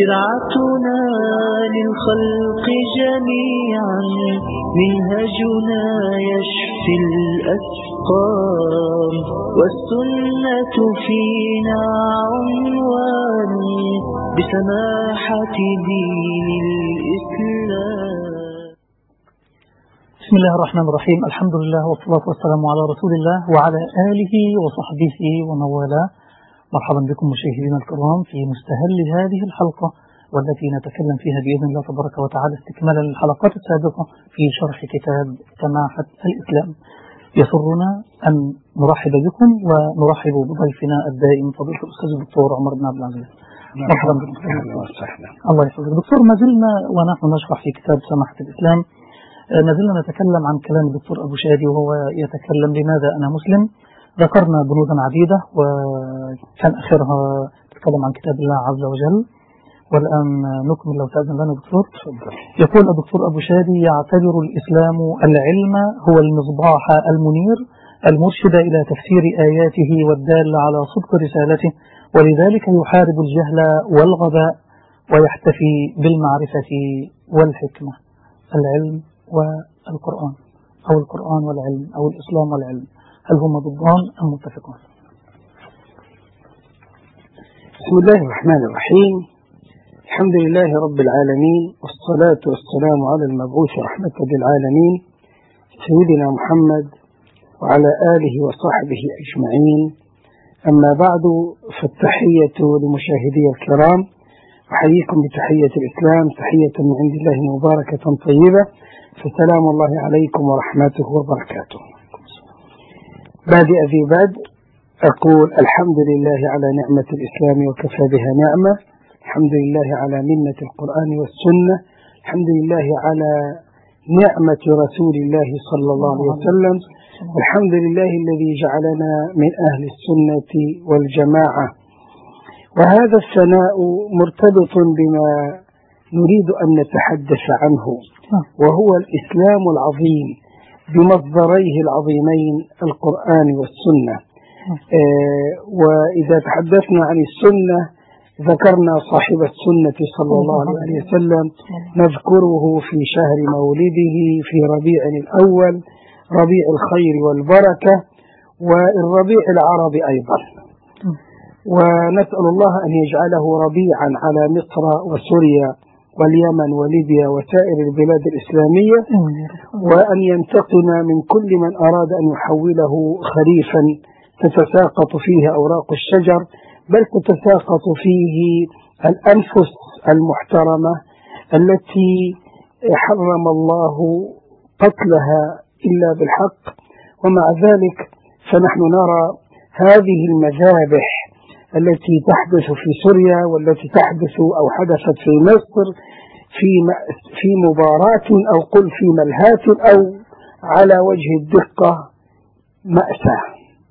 شرعتنا للخلق جميعا، منهجنا يشفي الأسقام، والسنة فينا عنوان بسماحة دين الإسلام. بسم الله الرحمن الرحيم. الحمد لله والصلاة والسلام على رسول الله وعلى آله وصحبه ومن والاه. مرحبا بكم مشاهدينا الكرام في مستهل هذه الحلقة، والتي نتكلم فيها بإذن الله تبارك وتعالى استكمالا للحلقات السابقة في شرح كتاب سماحة الإسلام. يسرنا أن نرحب بكم ونرحب بضيفنا الدائم فضيلة الأستاذ الدكتور عمر بن عبد العزيز. مرحبا بكم. الله يحفظك دكتور. ما زلنا ونحن نشرح في كتاب سماحة الإسلام، ما زلنا نتكلم عن كلام الدكتور أبو شادي وهو يتكلم لماذا أنا مسلم. ذكرنا بنودا عديدة وكان آخرها تتكلم عن كتاب الله عز وجل، والآن نكمل لو تأذن لنا دكتور. يقول الدكتور أبو شادي: يعتبر الإسلام العلم هو المصباح المنير المرشد إلى تفسير آياته والدال على صدق رسالته، ولذلك يحارب الجهل والغباء ويحتفي بالمعرفة والحكمة. العلم والقرآن، أو القرآن والعلم، أو الإسلام والعلم، هل هما ضدان أم متفقان؟ بسم الله الرحمن الرحيم. الحمد لله رب العالمين، والصلاة والسلام على المبعوث رحمة للعالمين سيدنا محمد وعلى آله وصحبه أجمعين. أما بعد، فالتحية لمشاهدي الكرام، أحييكم بتحية الإسلام، تحية من عند الله مباركة طيبة، فسلام الله عليكم ورحمته وبركاته. بادئ ذي بدء أقول الحمد لله على نعمة الإسلام وكفى بها نعمة، الحمد لله على منة القرآن والسنة، الحمد لله على نعمة رسول الله صلى الله عليه وسلم، الحمد لله الذي جعلنا من أهل السنة والجماعة. وهذا الثناء مرتبط بما نريد أن نتحدث عنه، وهو الإسلام العظيم بمصدريه العظيمين القرآن والسنة. وإذا تحدثنا عن السنة ذكرنا صاحب السنة صلى الله عليه وسلم، نذكره في شهر مولده في ربيع الأول، ربيع الخير والبركة، والربيع العربي أيضا. ونسأل الله أن يجعله ربيعا على مصر وسوريا واليمن وليبيا وسائر البلاد الإسلامية، وأن ينتقم من كل من أراد أن يحوله خريفا تتساقط فيه أوراق الشجر، بل تتساقط فيه الأنفس المحترمة التي حرم الله قتلها إلا بالحق. ومع ذلك فنحن نرى هذه المذابح التي تحدث في سوريا، والتي تحدث أو حدثت في مصر في مباراة أو قل في ملهاة أو على وجه الدقة مأساة.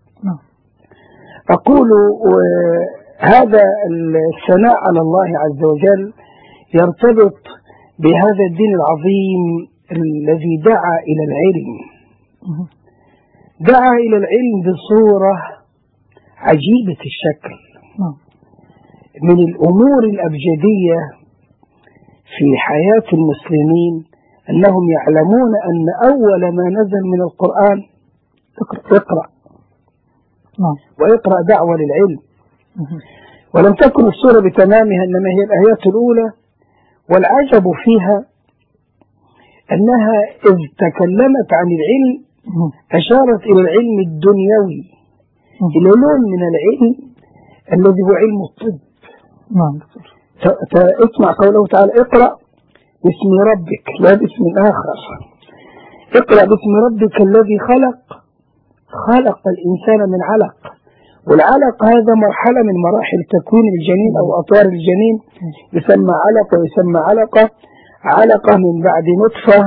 أقول هذا الثناء على الله عز وجل يرتبط بهذا الدين العظيم الذي دعا إلى العلم، دعا إلى العلم بصورة عجيبة الشكل. من الأمور الأبجدية في حياة المسلمين أنهم يعلمون أن أول ما نزل من القرآن اقرأ، ويقرأ دعوة للعلم. ولم تكن السورة بتمامها إنما هي الآيات الأولى، والعجب فيها أنها إذ تكلمت عن العلم أشارت إلى العلم الدنيوي، إلى لون من العلم الذي هو علم الطب. اسمع قوله تعالى: اقرأ باسم ربك، لا باسم آخر. اقرأ باسم ربك الذي خلق الإنسان من علق، والعلق هذا مرحلة من مراحل تكوين الجنين أو أطوار الجنين، يسمى علق ويسمى علقة من بعد نطفة،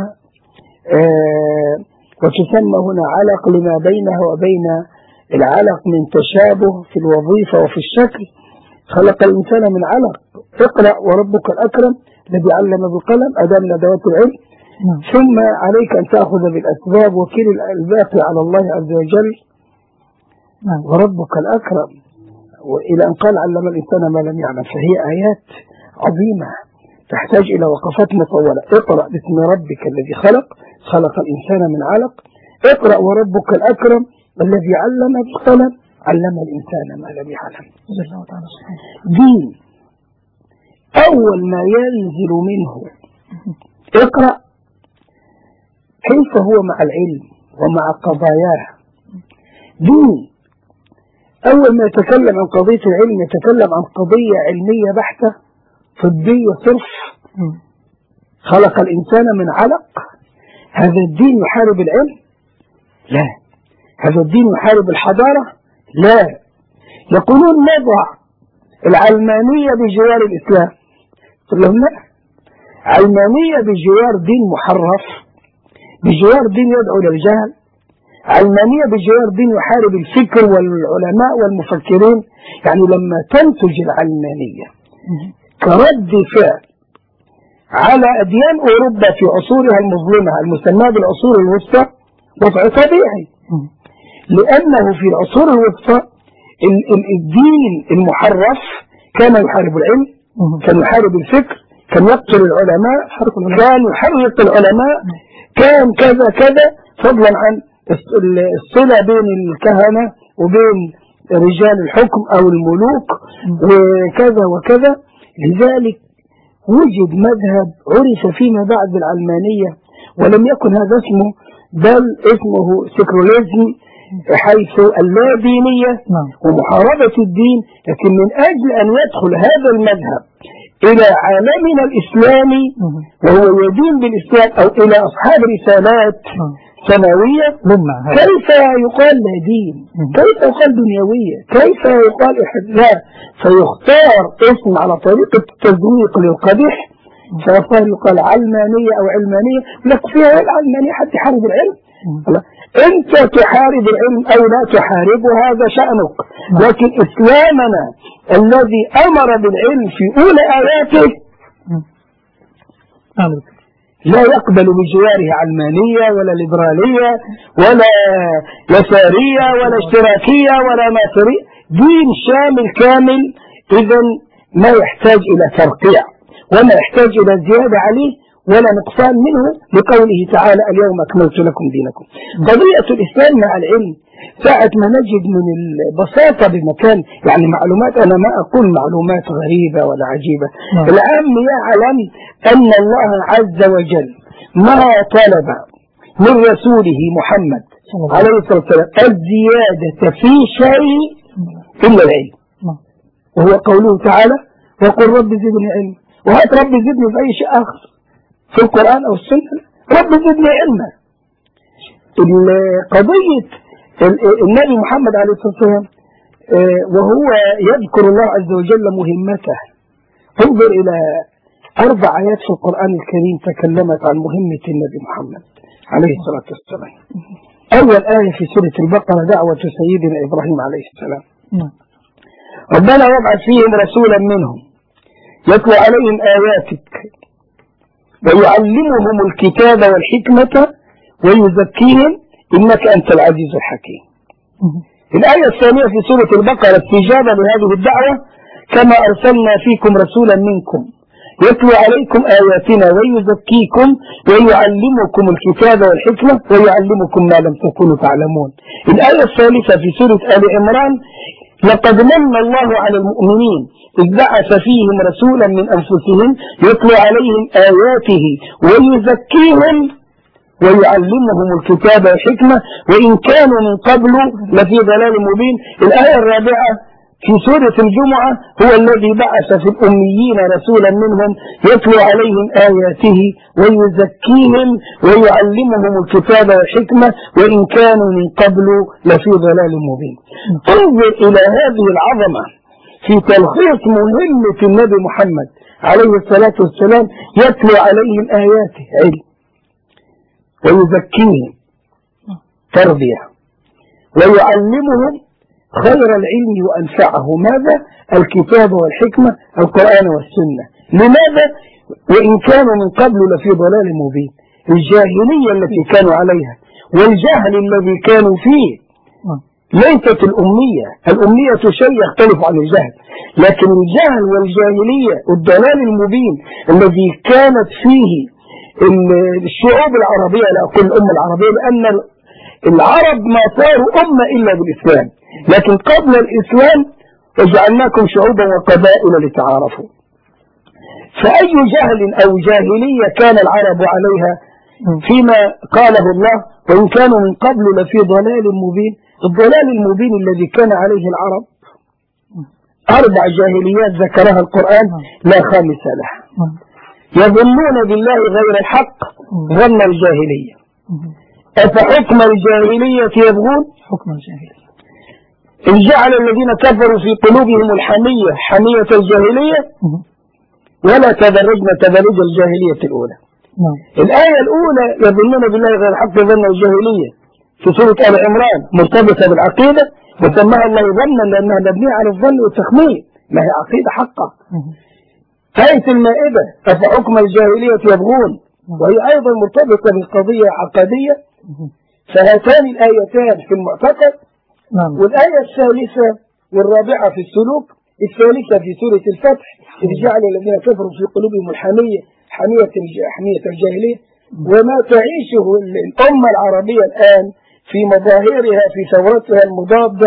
وتسمى هنا علق لما بينها وبين العلق من تشابه في الوظيفة وفي الشكل. خلق الإنسان من علق. اقرأ وربك الأكرم الذي علم بالقلم، أداة من أدوات العلم. ثم عليك أن تأخذ بالأسباب، وكل الباقي على الله عز وجل. وربك الأكرم، وإلى أن قال علم الإنسان ما لم يعلم. فهي آيات عظيمة تحتاج إلى وقفات مطولة. اقرأ باسم ربك الذي خلق، خلق الإنسان من علق. اقرأ وربك الأكرم الذي علم بالقلم، علم الإنسان ما لم يعلم. دين أول ما ينزل منه اقرأ كيف هو مع العلم ومع قضاياه. دين أول ما يتكلم عن قضية العلم يتكلم عن قضية علمية بحتة طبية صرف. خلق الإنسان من علق. هذا الدين يحارب العلم؟ لا. هذا الدين يحارب الحضارة؟ لا. يقولون نضع العلمانية بجوار الإسلام. قل لهم لا. علمانية بجوار دين محرف، بجوار دين يدعو للجهل، علمانية بجوار دين يحارب الفكر والعلماء والمفكرين. يعني لما تنتج العلمانية كرد فعل على أديان أوروبا في عصورها المظلمة المسماة بالعصور الوسطى، وضع طبيعي، لأنه في العصور الوسطى الدين المحرف كان يحارب العلم، كان يحارب الفكر، كان يقتل العلماء، كان يحرق العلماء، كان كذا كذا، فضلا عن الصلة بين الكهنة وبين رجال الحكم أو الملوك وكذا وكذا. لذلك وجد مذهب عرف فيما بعد بالعلمانية، ولم يكن هذا اسمه، بل اسمه سيكولوجي، حيث اللادينية ومحاربة الدين. لكن من أجل أن يدخل هذا المذهب إلى عالمنا الإسلامي وهو يدين بالإسلام أو إلى أصحاب رسالات سماوية، كيف يقال لا دين؟ كيف يقال دنيوية؟ كيف يقال لا؟ فيختار اسم على طريقة التزويق للقبيح، فيختار يقال علمانية أو علمانية. لك فيها العلمانية حتى يحارب العلم. أنت تحارب العلم أو لا تحاربه هذا شأنك، لكن إسلامنا الذي أمر بالعلم في أولى آياته لا يقبل بجواره علمانية ولا ليبرالية ولا يسارية ولا اشتراكية ولا ناصرية. دين شامل كامل، إذا ما يحتاج إلى ترقيع وما يحتاج إلى زيادة عليه ولا نقصان منه، لقوله تعالى اليوم أكملت لكم دينكم. قضية الإسلام مع العلم ساعة ما نجد من البساطة بمكان، يعني معلومات، أنا ما أقول معلومات غريبة ولا عجيبة، العام يعلم أن الله عز وجل ما طلب من رسوله محمد عليه الصلاة والسلام الزيادة في شيء إلا العلم، وهو قوله تعالى وقل رب زدني علما. وهات رب زدني في أي شيء آخر في القرآن أو السنة، رب زدني علما. قضية النبي محمد عليه الصلاة والسلام وهو يذكر الله عز وجل مهمته، انظر إلى 4 آيات في القرآن الكريم تكلمت عن مهمة النبي محمد عليه الصلاة والسلام. أول آية في سورة البقرة دعوة سيدنا إبراهيم عليه السلام. ربنا يبعث فيهم رسولا منهم يتلو عليهم آياتك ويعلمهم الكتاب والحكمة ويزكيهم إنك أنت العزيز الحكيم. الآية الثانية في سورة البقرة استجابة لهذه الدعوة كما أرسلنا فيكم رسولا منكم يتلو عليكم آياتنا ويزكيكم ويعلمكم الكتاب والحكمة ويعلمكم ما لم تكونوا تعلمون. الآية الثالثة في سورة آل عمران لقد من الله على المؤمنين إذ بعث فيهم رسولا من أنفسهم يتلو عليهم آياته ويزكيهم ويعلمهم الكتاب والحكمة وإن كانوا من قبل لفي ضلال مبين. الآية الرابعة في سورة الجمعة هو الذي بعث في الأميين رسولا منهم يتلو عليهم آياته ويزكيهم ويعلمهم الكتاب والحكمة وإن كانوا من قبل لفي ضلال مبين. انظر إلى هذه العظمة في تلخيص مهمة النبي محمد عليه الصلاة والسلام. يتلو عليهم آياته علم ويزكيهم تربية ويعلمهم خير العلم وأنفعه، ماذا؟ الكتاب والحكمة القرآن والسنة. لماذا؟ وإن كانوا من قبل لفي ضلال مبين. الجاهلية التي كانوا عليها والجهل الذي كانوا فيه ليست الأمية شيء يختلف عن الجهل، لكن الجهل والجاهلية والضلال المبين الذي كانت فيه الشعوب العربية، لا أقول الأمة العربية، لأن العرب ما صاروا أمة إلا بالإسلام، لكن قبل الإسلام وجعلناكم شعوبا وقبائل لتعارفوا. فأي جهل أو جاهلية كان العرب عليها فيما قاله الله، وإن كانوا من قبل لفي ضلال مبين. الضلال المبين الذي كان عليه العرب 4 جاهليات ذكرها القرآن لا خامس لها. يظنون بالله غير الحق ظن الجاهلية، أفحكم الجاهلية يبغون، حكم الجاهلية إن جعل الذين كفروا في قلوبهم الحمية حمية الجاهلية ولا تدرجنا تدرج الجاهلية الأولى. الآية الأولى يظنون بالله غير الحق ظن الجاهلية في سورة آل عمران مرتبطة بالعقيدة، وسماها الله ظنا لأنها مبنية على الظن والتخمين، ما هي عقيدة حقة. آية المائدة أفحكم الجاهلية يبغون، وهي أيضا مرتبطة بالقضية عقدية. فهاتان الآيتان في المعتقد. والآية الثالثة والرابعة في السلوك. الثالثة في سورة الفتح إذ جعل الذين كفروا في قلوبهم الحمية حمية الجاهلية. وما تعيشه الأمة العربية الآن في مظاهرها في ثورتها المضادة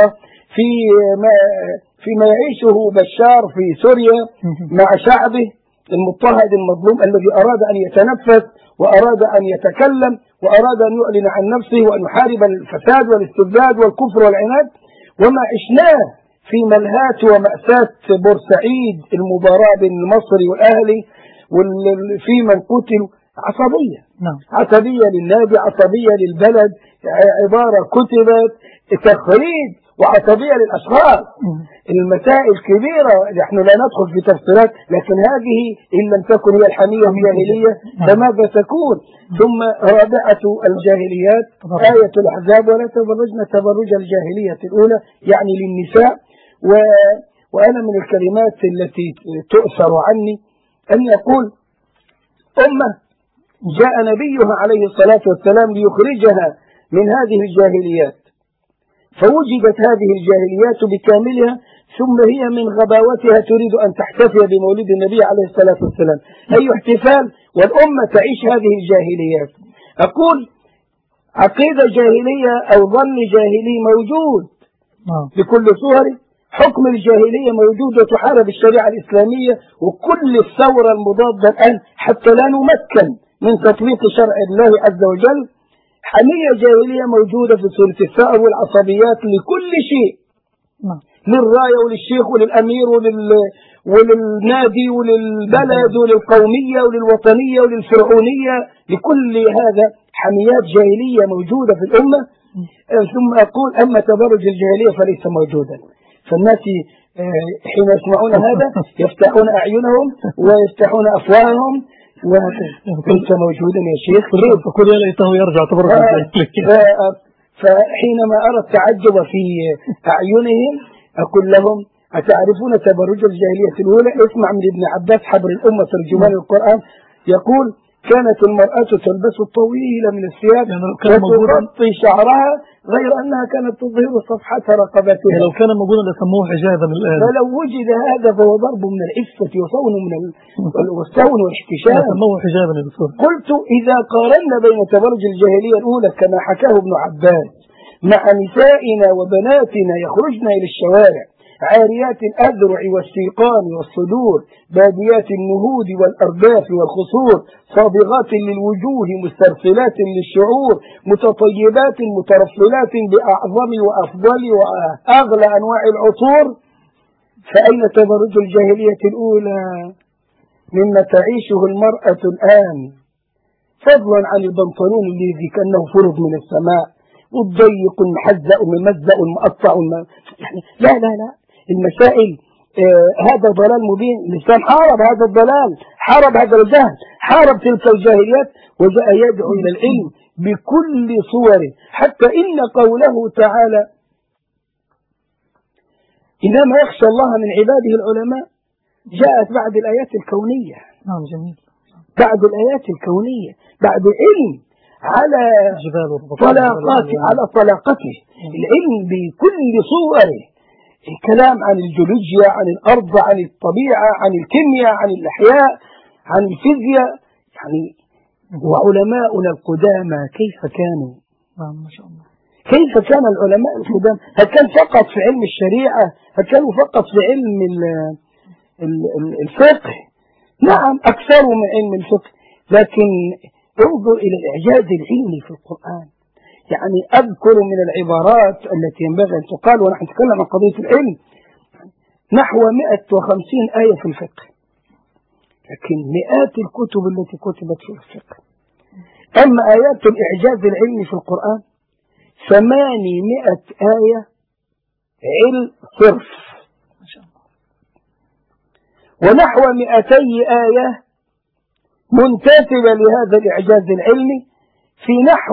فيما يعيشه بشار في سوريا مع شعبه المضطهد المظلوم الذي أراد أن يتنفس وأراد أن يتكلم وأراد أن يعلن عن نفسه وأن يحارب الفساد والاستبداد والكفر والعناد. وما عشناه في ملهات ومأساة بورسعيد، المباراة بين المصري والأهلي في من قتلوا، عصبية للنادي، عصبية للبلد، عبارة كتبت تخريج، وعصبية للأشخاص. المسائل كبيرة نحن لا ندخل في تفصيلات، لكن هذه إن لم تكن هي الحمية الجاهلية فماذا تكون؟ ثم رابعة الجاهليات آية الأحزاب ولا تبرجن تبرج الجاهلية الأولى، يعني للنساء. وأنا من الكلمات التي تؤثر عني أن يقول أمة جاء نبيها عليه الصلاة والسلام ليخرجها من هذه الجاهليات، فوجدت هذه الجاهليات بكاملها، ثم هي من غباوتها تريد أن تحتفي بمولد النبي عليه الصلاة والسلام. أي احتفال والأمة تعيش هذه الجاهليات. أقول عقيدة جاهلية أو ظن جاهلي موجود بكل صوره. حكم الجاهلية موجود وتحارب الشريعة الإسلامية، وكل الثورة المضادة الآن حتى لا نمكن من تطبيق شرع الله عز وجل. حمية جاهلية موجودة في سورة الثأر والعصبيات لكل شيء، للراية وللشيخ وللأمير وللنادي وللبلد وللقومية وللوطنية وللفرعونية، لكل هذا حميات جاهلية موجودة في الأمة. ثم أقول أما تبرج الجاهلية فليس موجودا. فالناس حين يسمعون هذا يفتحون أعينهم ويفتحون أفواههم، وكنت موجودا يا شيخ فقل يا ليته يرجع تبرج الجاهلية. فحينما أرى التعجب في أعينهم أقول لهم أتعرفون تبرج الجاهلية الأولى؟ اسمع من ابن عباس حبر الأمة ترجمان القرآن يقول كانت المرأة تلبس الطويل من الثياب وتغطي شعرها غير أنها كانت تظهر صفحة رقبتها. لو كان موجودا لسموه حجابا الآن. فلو وجد هذا فهو ضرب من العفة وصون من والصون والاحتشام. سموه حجابا يا دكتور. قلت إذا قارنا بين تبرج الجاهلية الأولى كما حكاه ابن عباس مع نسائنا وبناتنا يخرجن إلى الشوارع عاريات الأذرع والسيقان والصدور باديات النهود والأرداف والخصور صابغات للوجوه مسترسلات للشعور متطيبات مترفلات بأعظم وأفضل وأغلى أنواع العطور، فأين تبرج الجاهلية الأولى مما تعيشه المرأة الآن؟ فضلا عن البنطلون الذي كأنه فرض من السماء والضيق المحزق وممزق ومقطع يعني لا المسائل هذا ضلال مبين. الإسلام حارب هذا الضلال، حارب هذا الجهل، حارب تلك الجاهليات، وجاء يدعو إلى العلم بكل صوره، حتى إن قوله تعالى إنما يخشى الله من عباده العلماء جاءت بعد الآيات الكونية. نعم جميل. بعد الآيات الكونية، بعد علم على طلاقته، على طلاقته. العلم بكل صوره، الكلام عن الجيولوجيا، عن الأرض، عن الطبيعة، عن الكيمياء، عن الأحياء، عن الفيزياء، يعني وعلماؤنا القدامى كيف كانوا؟ ما شاء الله. كيف كان العلماء القدامى؟ هل كان فقط في علم الشريعة؟ هل كانوا فقط في علم الفقه؟ نعم، أكثروا من علم الفقه، لكن انظر إلى الإعجاز العلمي في القرآن. يعني أذكر من العبارات التي ينبغي أن تقال ونحن نتكلم عن قضية العلم نحو 150 آية في الفقه، لكن مئات الكتب التي كتبت في الفقه. أما آيات الإعجاز العلمي في القرآن 800 آية علم صرف، ونحو 200 آية منتسبة لهذا الإعجاز العلمي في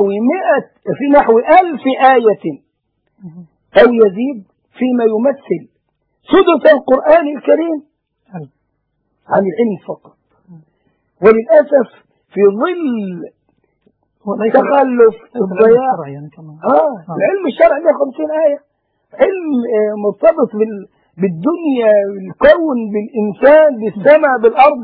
نحو 1000 آية أو يزيد، فيما يمثل سدس القرآن الكريم عن العلم فقط. وللأسف في ظل تخلف الضياع العلم الشرعي 150 آية، علم مرتبط بالدنيا، بالكون، بالإنسان، بالسماء، بالأرض،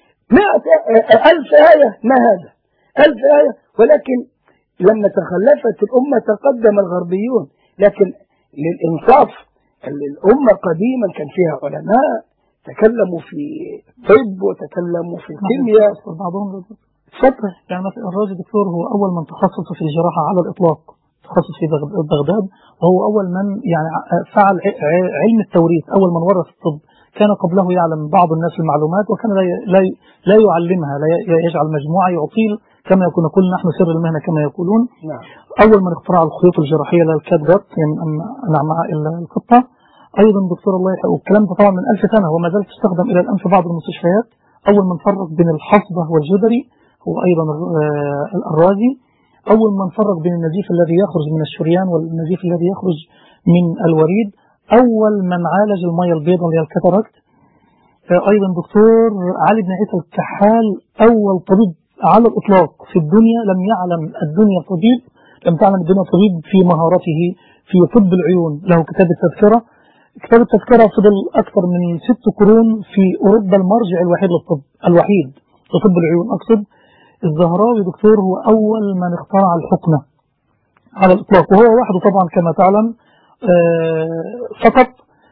1000 آية. ما هذا 1000 آية؟ ولكن لما تخلفت الأمة تقدم الغربيون، لكن للإنصاف الأمة قديما كان فيها علماء تكلموا في طب وتكلموا في الكيمياء. بعضهم يعني مثلا الراجل دكتور هو أول من تخصص في الجراحة على الإطلاق، تخصص في بغداد، وهو أول من يعني فعل علم التوريث، أول من ورث الطب. كان قبله يعلم بعض الناس المعلومات، وكان لا يعلمها، لا يجعل مجموعة يعطيل كما يكون نقول نحن سر المهنة كما يقولون. أول من اخترع الخيوط الجراحية للكاتبات، يعني نعمها إلا القطة. أيضا دكتور الله يحفظه، الكلام ده طبعا من 1000 سنة وما زال تستخدم إلى الآن في بعض المستشفيات. أول من فرق بين الحصبة والجدري هو أيضا الرازي. أول من فرق بين النزيف الذي يخرج من الشريان والنزيف الذي يخرج من الوريد. أول من عالج المياه البيضاء اللي هي الكاتاراكت. أيضا دكتور علي بن عيسى الكحال، أول طبيب على الإطلاق في الدنيا. لم يعلم الدنيا طبيب، لم تعلم الدنيا طبيب في مهارته في طب العيون. له كتاب التذكرة. كتاب التذكرة فضل أكثر من 6 قرون في أوروبا المرجع الوحيد للطب، الوحيد لطب العيون أقصد. الزهراوي دكتور هو أول من اخترع الحقنة على الإطلاق، وهو وحده طبعا كما تعلم فقط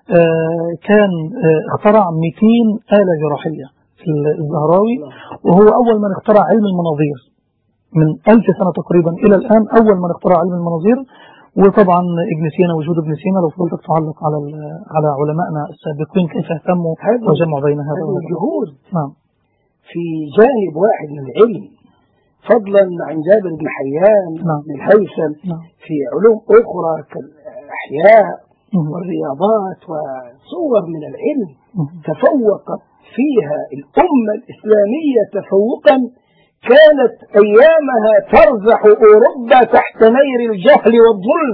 كان اخترع 200 آلة جراحية في الزهراوي، وهو أول من اخترع علم المناظير من 1000 سنة تقريبا إلى الآن، أول من اخترع علم المناظير. وطبعا ابن سينا، وجود ابن سينا لو فضلتك تعلق على علمائنا السابقين كيف اهتموا وجمعوا بين هذا الجهود. نعم. في جانب واحد من العلم، فضلا عن جابر بن حيان بن الهيثم في علوم أخرى كالأحياء والرياضات وصور من العلم تفوقت فيها الأمة الإسلامية تفوقا كانت أيامها ترزح أوروبا تحت نير الجهل والظلم،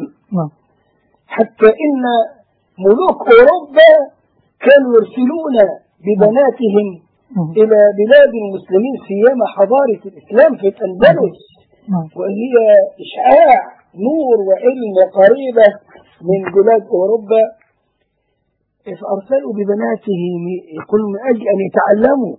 حتى إن ملوك أوروبا كانوا يرسلون ببناتهم إلى بلاد المسلمين سيما حضارة الإسلام في الأندلس، وهي إشعاع نور وعلم وقريبة من بلاد أوروبا، فأرسلوا ببناتهم يقولون من أجل أن يتعلموا.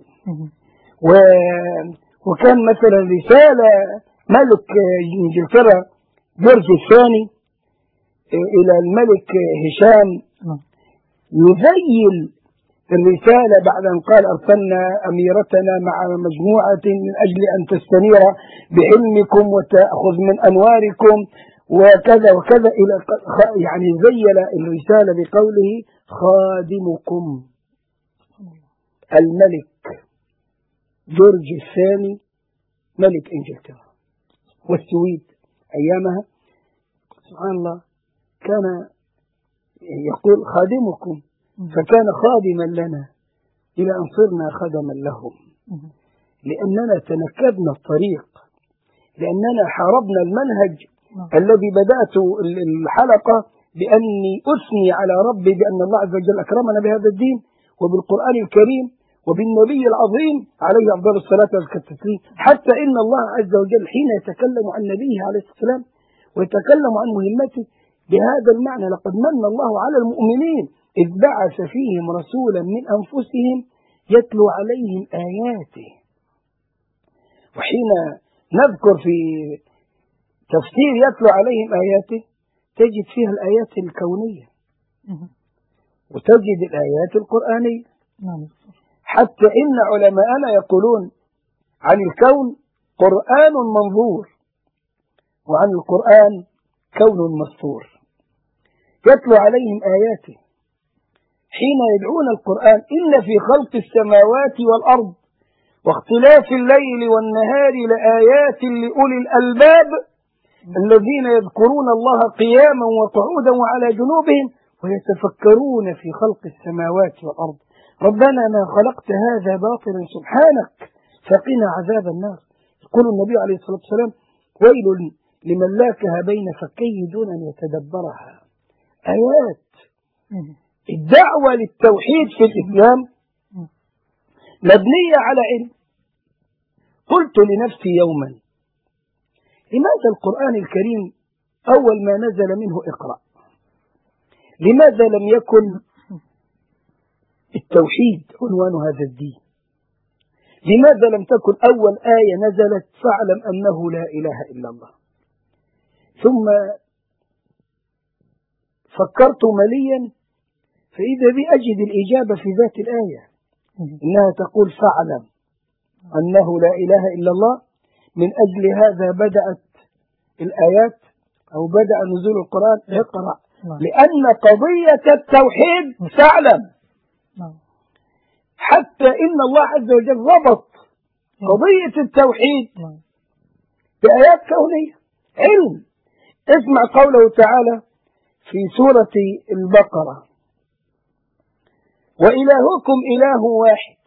وكان مثلا رسالة ملك إنجلترا جورج الثاني إلى الملك هشام يذيل الرسالة بعد أن قال أرسلنا أميرتنا مع مجموعة من أجل أن تستنير بعلمكم وتأخذ من أنواركم وكذا وكذا، إلى يعني زيل الرسالة بقوله خادمكم الملك جورج الثاني ملك إنجلترا والسويد أيامها. سبحان الله، كان يقول خادمكم، فكان خادما لنا إلى أن صرنا خدما لهم، لأننا تنكبنا الطريق، لأننا حاربنا المنهج الذي بدأت الحلقة بأني أثني على ربي بأن الله عز وجل أكرمنا بهذا الدين وبالقرآن الكريم وبالنبي العظيم عليه أفضل الصلاة والتسليم، حتى إن الله عز وجل حين يتكلم عن نبيه عليه الصلاة والسلام ويتكلم عن مهمته بهذا المعنى: لقد من الله على المؤمنين إذ بعث فيهم رسولا من أنفسهم يتلو عليهم آياته. وحين نذكر في تفسير يتلو عليهم آياته تجد فيها الآيات الكونية وتجد الآيات القرآنية، حتى إن علماءنا يقولون عن الكون قرآن منظور وعن القرآن كون مسطور. يتلو عليهم آياته حين يدعون القرآن: إن في خلق السماوات والأرض واختلاف الليل والنهار لآيات لأولي الألباب الذين يذكرون الله قياما وقعودا وعلى جنوبهم ويتفكرون في خلق السماوات والأرض ربنا ما خلقت هذا باطلا سبحانك فقنا عذاب النار. يقول النبي عليه الصلاة والسلام: ويل لمن لاكها بين فكيه دون أن يتدبرها. آيات. الدعوة للتوحيد في الإسلام مبنية على علم. قلت لنفسي يوما: لماذا القرآن الكريم أول ما نزل منه اقرأ؟ لماذا لم يكن التوحيد عنوان هذا الدين؟ لماذا لم تكن أول آية نزلت فاعلم أنه لا إله إلا الله؟ ثم فكرت مليا فإذا بي أجد الإجابة في ذات الآية، إنها تقول فاعلم أنه لا إله إلا الله. من أجل هذا بدأت الآيات أو بدأ نزول القرآن اقرأ، لأن قضية التوحيد فاعلم. حتى إن الله عز وجل ربط قضية التوحيد بآيات كونية علم. اسمع قوله تعالى في سورة البقرة: وإلهكم إله واحد.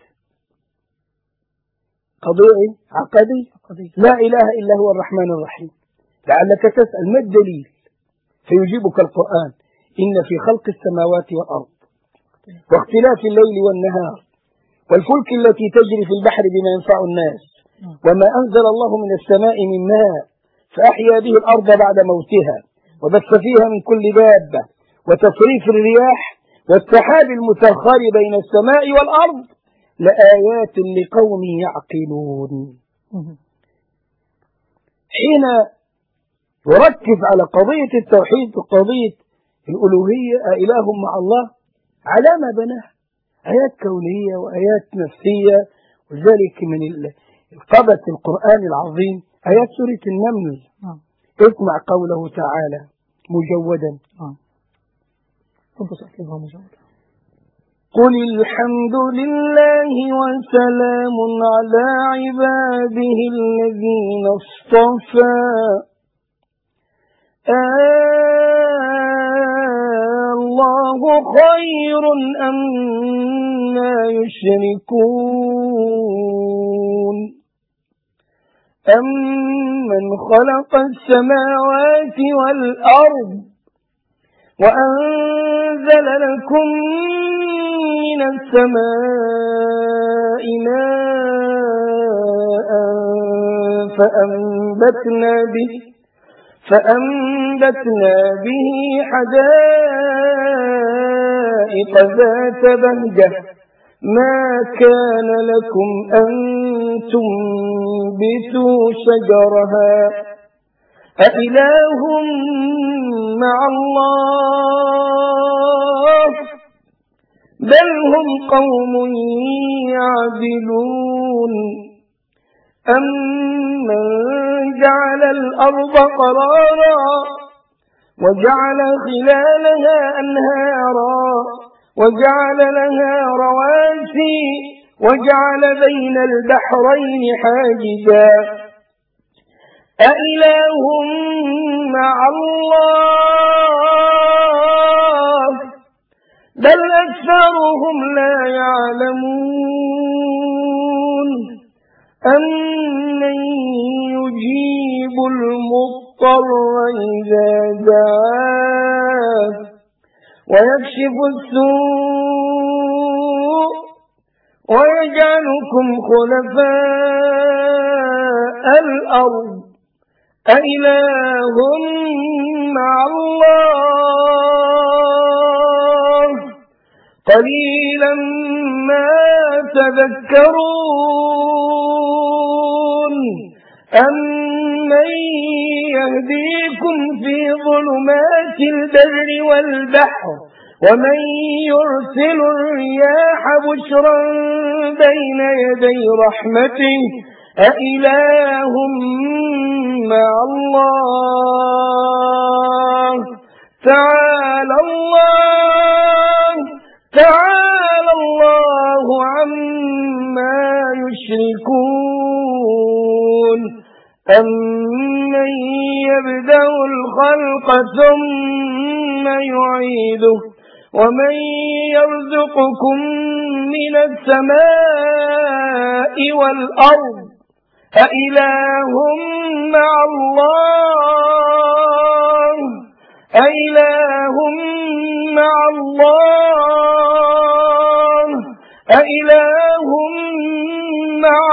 قضية عقدية، لا إله إلا هو الرحمن الرحيم. لعلك تسأل ما الدليل؟ فيجيبك القرآن: إن في خلق السماوات والأرض واختلاف الليل والنهار والفلك التي تجري في البحر بما ينفع الناس وما أنزل الله من السماء من ماء فأحيا به الأرض بعد موتها وبث فيها من كل دابة وتصريف الرياح والسحاب المسخر بين السماء والأرض لآيات لقوم يعقلون. حين يركز على قضية التوحيد وقضية الألوهية إله مع الله على ما بناه آيات كونية وآيات نفسية. ولذلك من قبة القرآن العظيم آيات سورة النمل. اسمع قوله تعالى مجودا: قل الحمد لله وسلام على عباده الذين اصطفى الله خير أما يشركون أمن خلق السماوات والأرض وأنزل لكم من السماء ماء فأنبتنا به حدائق ذات بهجة ما كان لكم أن تنبتوا شجرها أإله مع الله بل هم قوم يعدلون أمن جعل الأرض قرارا وجعل خلالها أنهارا وجعل لها رواسي وجعل بين البحرين حاجزا أإله مع الله بل أكثرهم لا يعلمون أمن يجيب المضطر إذا دعاه ويكشف السوء ويجعلكم خلفاء الأرض أإله مع الله قليلا ما تذكرون أمن يهديكم في ظلمات البر والبحر ومن يرسل الرياح بشرا بين يدي رحمته أإله مع الله تعالى الله عما يشركون أمن يبدأ الخلق ثم يعيده ومن يرزقكم من السماء والأرض أإله مع الله أإله مع الله أإله مع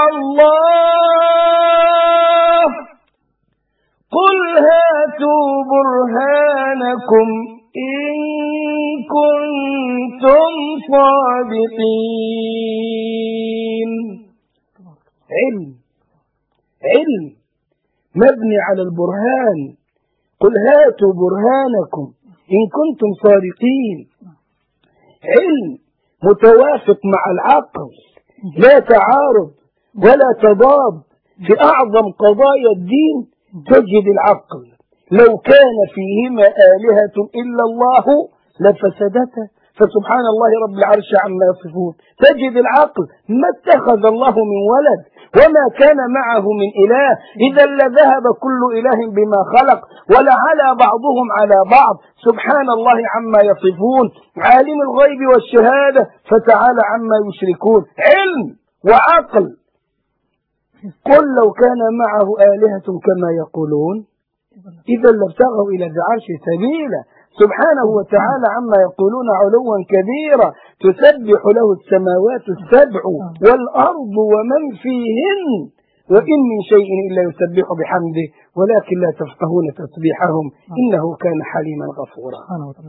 الله قل هاتوا برهانكم إن كنتم صادقين. علم مبني على البرهان. قل هاتوا برهانكم إن كنتم صادقين. علم متوافق مع العقل، لا تعارض ولا تضاد. في أعظم قضايا الدين تجد العقل. لو كان فيهما آلهة إلا الله لفسدتا فسبحان الله رب العرش عما يصفون. تجد العقل ما اتخذ الله من ولد وما كان معه من إله، إذا لذهب كل إله بما خلق ولعلى بعضهم على بعض. سبحان الله عما يصفون. عالم الغيب والشهادة فتعالى عما يشركون. علم وعقل. قل لو كان معه آلهة كما يقولون إذا لابتغوا إلى ذي العرش سبيلا. سبحانه وتعالى عما يقولون علوا كبيرا. تسبح له السماوات السبع والأرض ومن فيهن وإن من شيء إلا يسبح بحمده ولكن لا تفقهون تسبيحهم إنه كان حليما غفورا.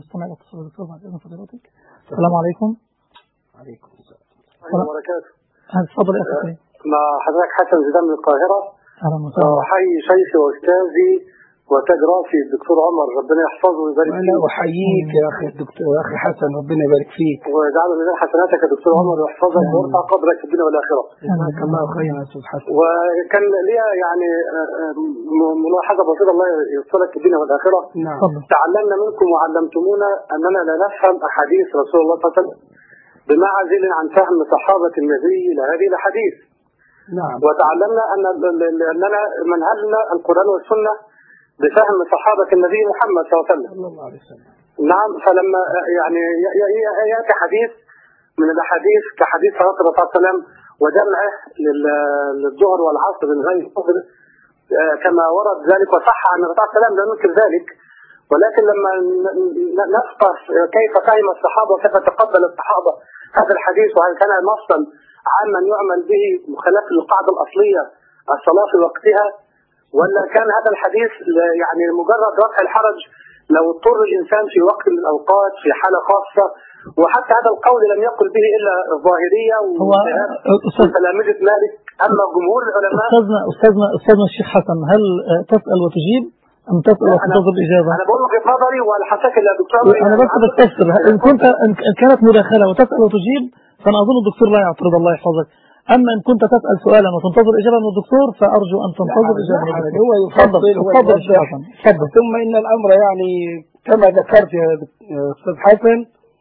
السلام عليكم. عليكم السلام ورحمة الله وبركاته. تفضل يا أخي. مع حضرتك حسن زيدان من القاهرة. أحيي شيخي وأستاذي وتاج راسي الدكتور عمر ربنا يحفظه ويبارك فيه. أنا أحييك يا أخي الدكتور يا أخي حسن ربنا يبارك فيك. ويجعل من حسناتك يا دكتور عمر ويحفظك ويرفع قدرك في الدنيا والآخرة. جزاك الله خيرا يا أستاذ حسن. وكان ليا يعني ملاحظة بسيطة الله يوصلك في الدنيا والآخرة. نعم. تعلمنا منكم وعلمتمونا أننا لا نفهم أحاديث رسول الله صلى الله عليه وسلم بمعزل عن فهم صحابة النبي لهذه الأحاديث. نعم. وتعلمنا أننا منهلنا القرآن والسنة بفهم صحابة النبي محمد صلى الله عليه وسلم. نعم. فلما يعني يأتي حديث من الأحاديث كحديث صلاة الرسول صلى الله عليه وسلم وجمعه للظهر والعصر من غير فضل كما ورد ذلك وصح عن الرسول صلى الله عليه وسلم لا ننكر ذلك، ولكن لما نفقه كيف فهم الصحابة وكيف تقبل الصحابة هذا الحديث وهل كان نصا عاما يعمل به مخالف للقاعدة الأصلية الصلاة في وقتها، ولا كان هذا الحديث يعني مجرد رفع الحرج لو اضطر الإنسان في وقت من الأوقات في حالة خاصة. وحتى هذا القول لم يقل به إلا الظاهرية وتلامذة مالك. أما جمهور العلماء أستاذنا الشيخ حسن، هل تسأل وتجيب أم تسأل وتنتظر الإجابة؟ أنا بقول وجهة نظري والحسك إلى الدكتور. أنا بس بستفسر إن كانت مداخلة وتسأل وتجيب فأنا أظن الدكتور لا يعترض الله يحفظك. أما إن كنت تسأل سؤالا وتنتظر إجابة من الدكتور فأرجو أن تنتظر إجابة من الدكتور. هو يفضل ثم إن الأمر يعني كما ذكرت يا أستاذ حسن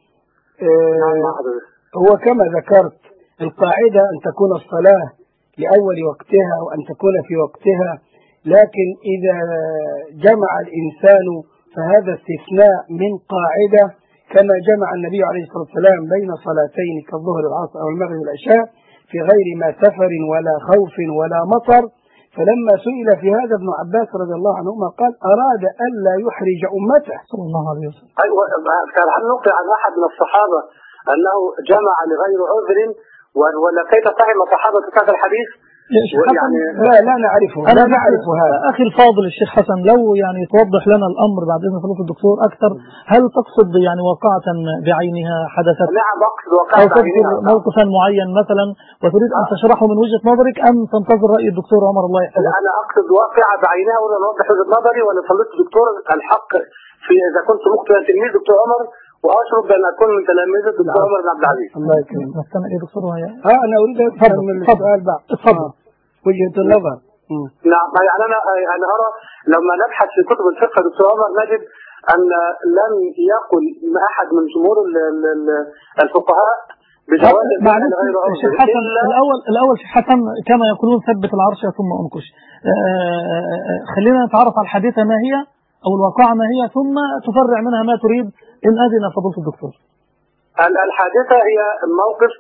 هو كما ذكرت القاعدة أن تكون الصلاة لأول وقتها وأن تكون في وقتها، لكن إذا جمع الإنسان فهذا استثناء من قاعدة كما جمع النبي عليه الصلاة والسلام بين صلاتين كالظهر والعصر أو المغرب والعشاء في غير ما سفر ولا خوف ولا مطر. فلما سئل في هذا ابن عباس رضي الله عنهما قال أراد ألا يحرج أمته صلى الله عليه وسلم. أيوة. كان نقل عن أحد من الصحابة أنه جمع لغير عذر ولا كيف فهم صحابة هذا الحديث؟ يعني لا نعرفه. لا نعرف هذا. أخي الفاضل الشيخ حسن، لو يعني توضح لنا الأمر بعد إذن فضيلة الدكتور أكثر. هل تقصد يعني واقعة بعينها حدثت؟ نعم أقصد واقعة بعينها. أو موقفا معين مثلا وتريد أن تشرحه من وجهة نظرك، أم تنتظر رأي الدكتور عمر الله يحفظه؟ لا، أنا أقصد واقعة بعينها ولا نوضح وجهة نظري، ولا فضيلة الدكتور الحق في إذا كنت مقتنع تلميذ دكتور عمر وأشرف بأن أكون من تلاميذ الدكتور عمر بن عبد العزيز. الله يكرمك. نستمع إيه دكتور وهي؟ أنا أريد أن أفهم السؤال بعد. اتفضل. وجهة النظر. نعم، يعني أنا أرى لما نبحث في كتب الفقه دكتور عمر نجد أن لم يقل أحد من جمهور الفقهاء بجواز الفعل غير أمر. الأول شيخ حسن كما يقولون ثبت العرش ثم أنكش. خلينا نتعرف على الحادثة ما هي أو الواقعة ما هي، ثم تفرع منها ما تريد إن أذن فضيلة الدكتور. الحادثة هي موقف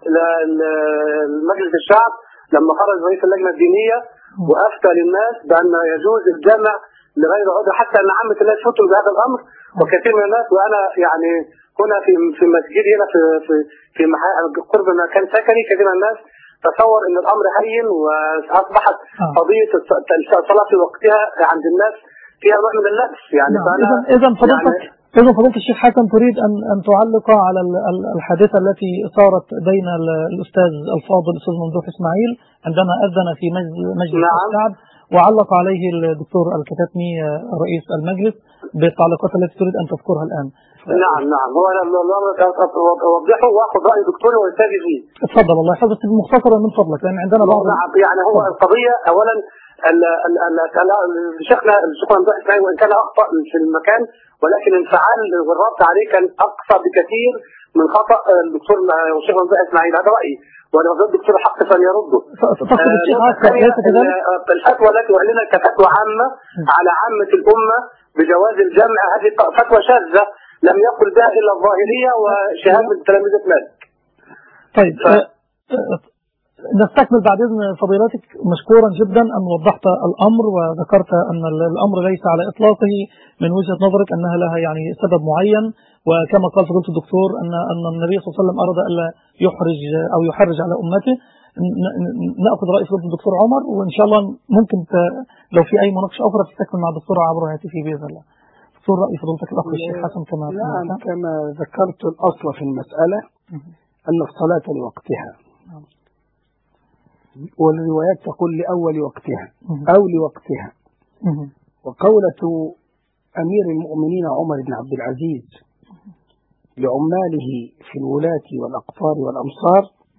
مجلس الشعب لما خرج رئيس اللجنة الدينية وأفتى للناس بأن يجوز الجمع لغير عذر، حتى أن عامة الناس فتوا بهذا الأمر وكثير من الناس. وأنا يعني هنا في مسجد هنا في قرب مكان سكني، كثير من الناس تصور أن الأمر هين، وأصبحت قضية الصلاة في وقتها عند الناس فيها نوع من اللبس. يعني إذا فضيلة الشيخ حسن تريد أن تعلق على الحادثة التي صارت بين الأستاذ الفاضل الأستاذ ممدوح إسماعيل عندما أذن في مجلس الشعب، وعلق عليه الدكتور الكتاتني رئيس المجلس بالتعليقات التي تريد أن تذكرها الآن. نعم هو الأمر أوضحه وأخذ رأي دكتوري ويستاذن فيه. اتفضل الله يحفظك مختصرا من فضلك لأن عندنا بعض. يعني هو القضية أولا شيخنا ممدوح إسماعيل وإن كان أخطأ في المكان، ولكن انفعال والرد عليه كان أقصى بكثير من خطأ الدكتور والشيخ ممدوح إسماعيل. هذا رأيي، وأنا أظن الدكتور حق فليرده. الفتوى التي أعلنت كفتوى عامة على عامة الأمة بجواز الجمع، هذه فتوى شاذة لم يقل بها إلا الظاهرية وشهادة تلاميذ مالك. طيب نستكمل بعد إذن فضيلتك. مشكورا جدا أن وضحت الأمر وذكرت أن الأمر ليس على إطلاقه من وجهة نظرك أنها لها يعني سبب معين، وكما قال فضيلة الدكتور أن النبي صلى الله عليه وسلم أراد ألا يحرج أو يحرج على أمته. نأخذ رأي فضيلة الدكتور عمر، وإن شاء الله ممكن لو في أي مناقشة أخرى تستكمل مع الدكتور عبر هاتفي بإذن الله. دكتور رأي فضيلتك الأخ الشيخ حسن كما ذكرت الأصل في المسألة أن الصلاة لوقتها، والروايات تقول لأول وقتها أو لوقتها. وقولة أمير المؤمنين عمر بن عبد العزيز لعماله في الولاة والأقطار والأمصار: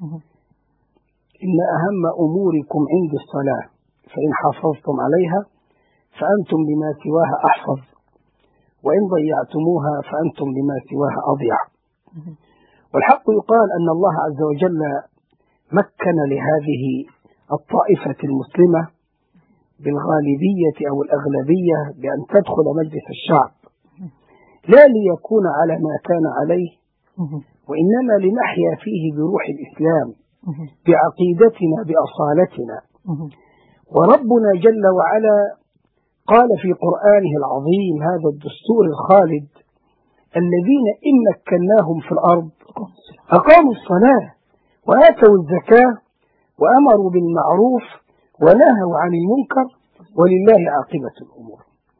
إن أهم أموركم عندي الصلاة، فإن حافظتم عليها فأنتم لما سواها أحفظ، وإن ضيعتموها فأنتم لما سواها أضيع. والحق يقال أن الله عز وجل مكن لهذه الطائفة المسلمة بالغالبية أو الأغلبية بأن تدخل مجلس الشعب، لا ليكون على ما كان عليه، وإنما لنحيا فيه بروح الإسلام، بعقيدتنا، بأصالتنا. وربنا جل وعلا قال في قرآنه العظيم: هذا الدستور الخالد الذين إن مكناهم في الأرض أقاموا الصلاة وآتوا الزكاة وأمروا بالمعروف ونهوا عن المنكر ولله عاقبة الأمور.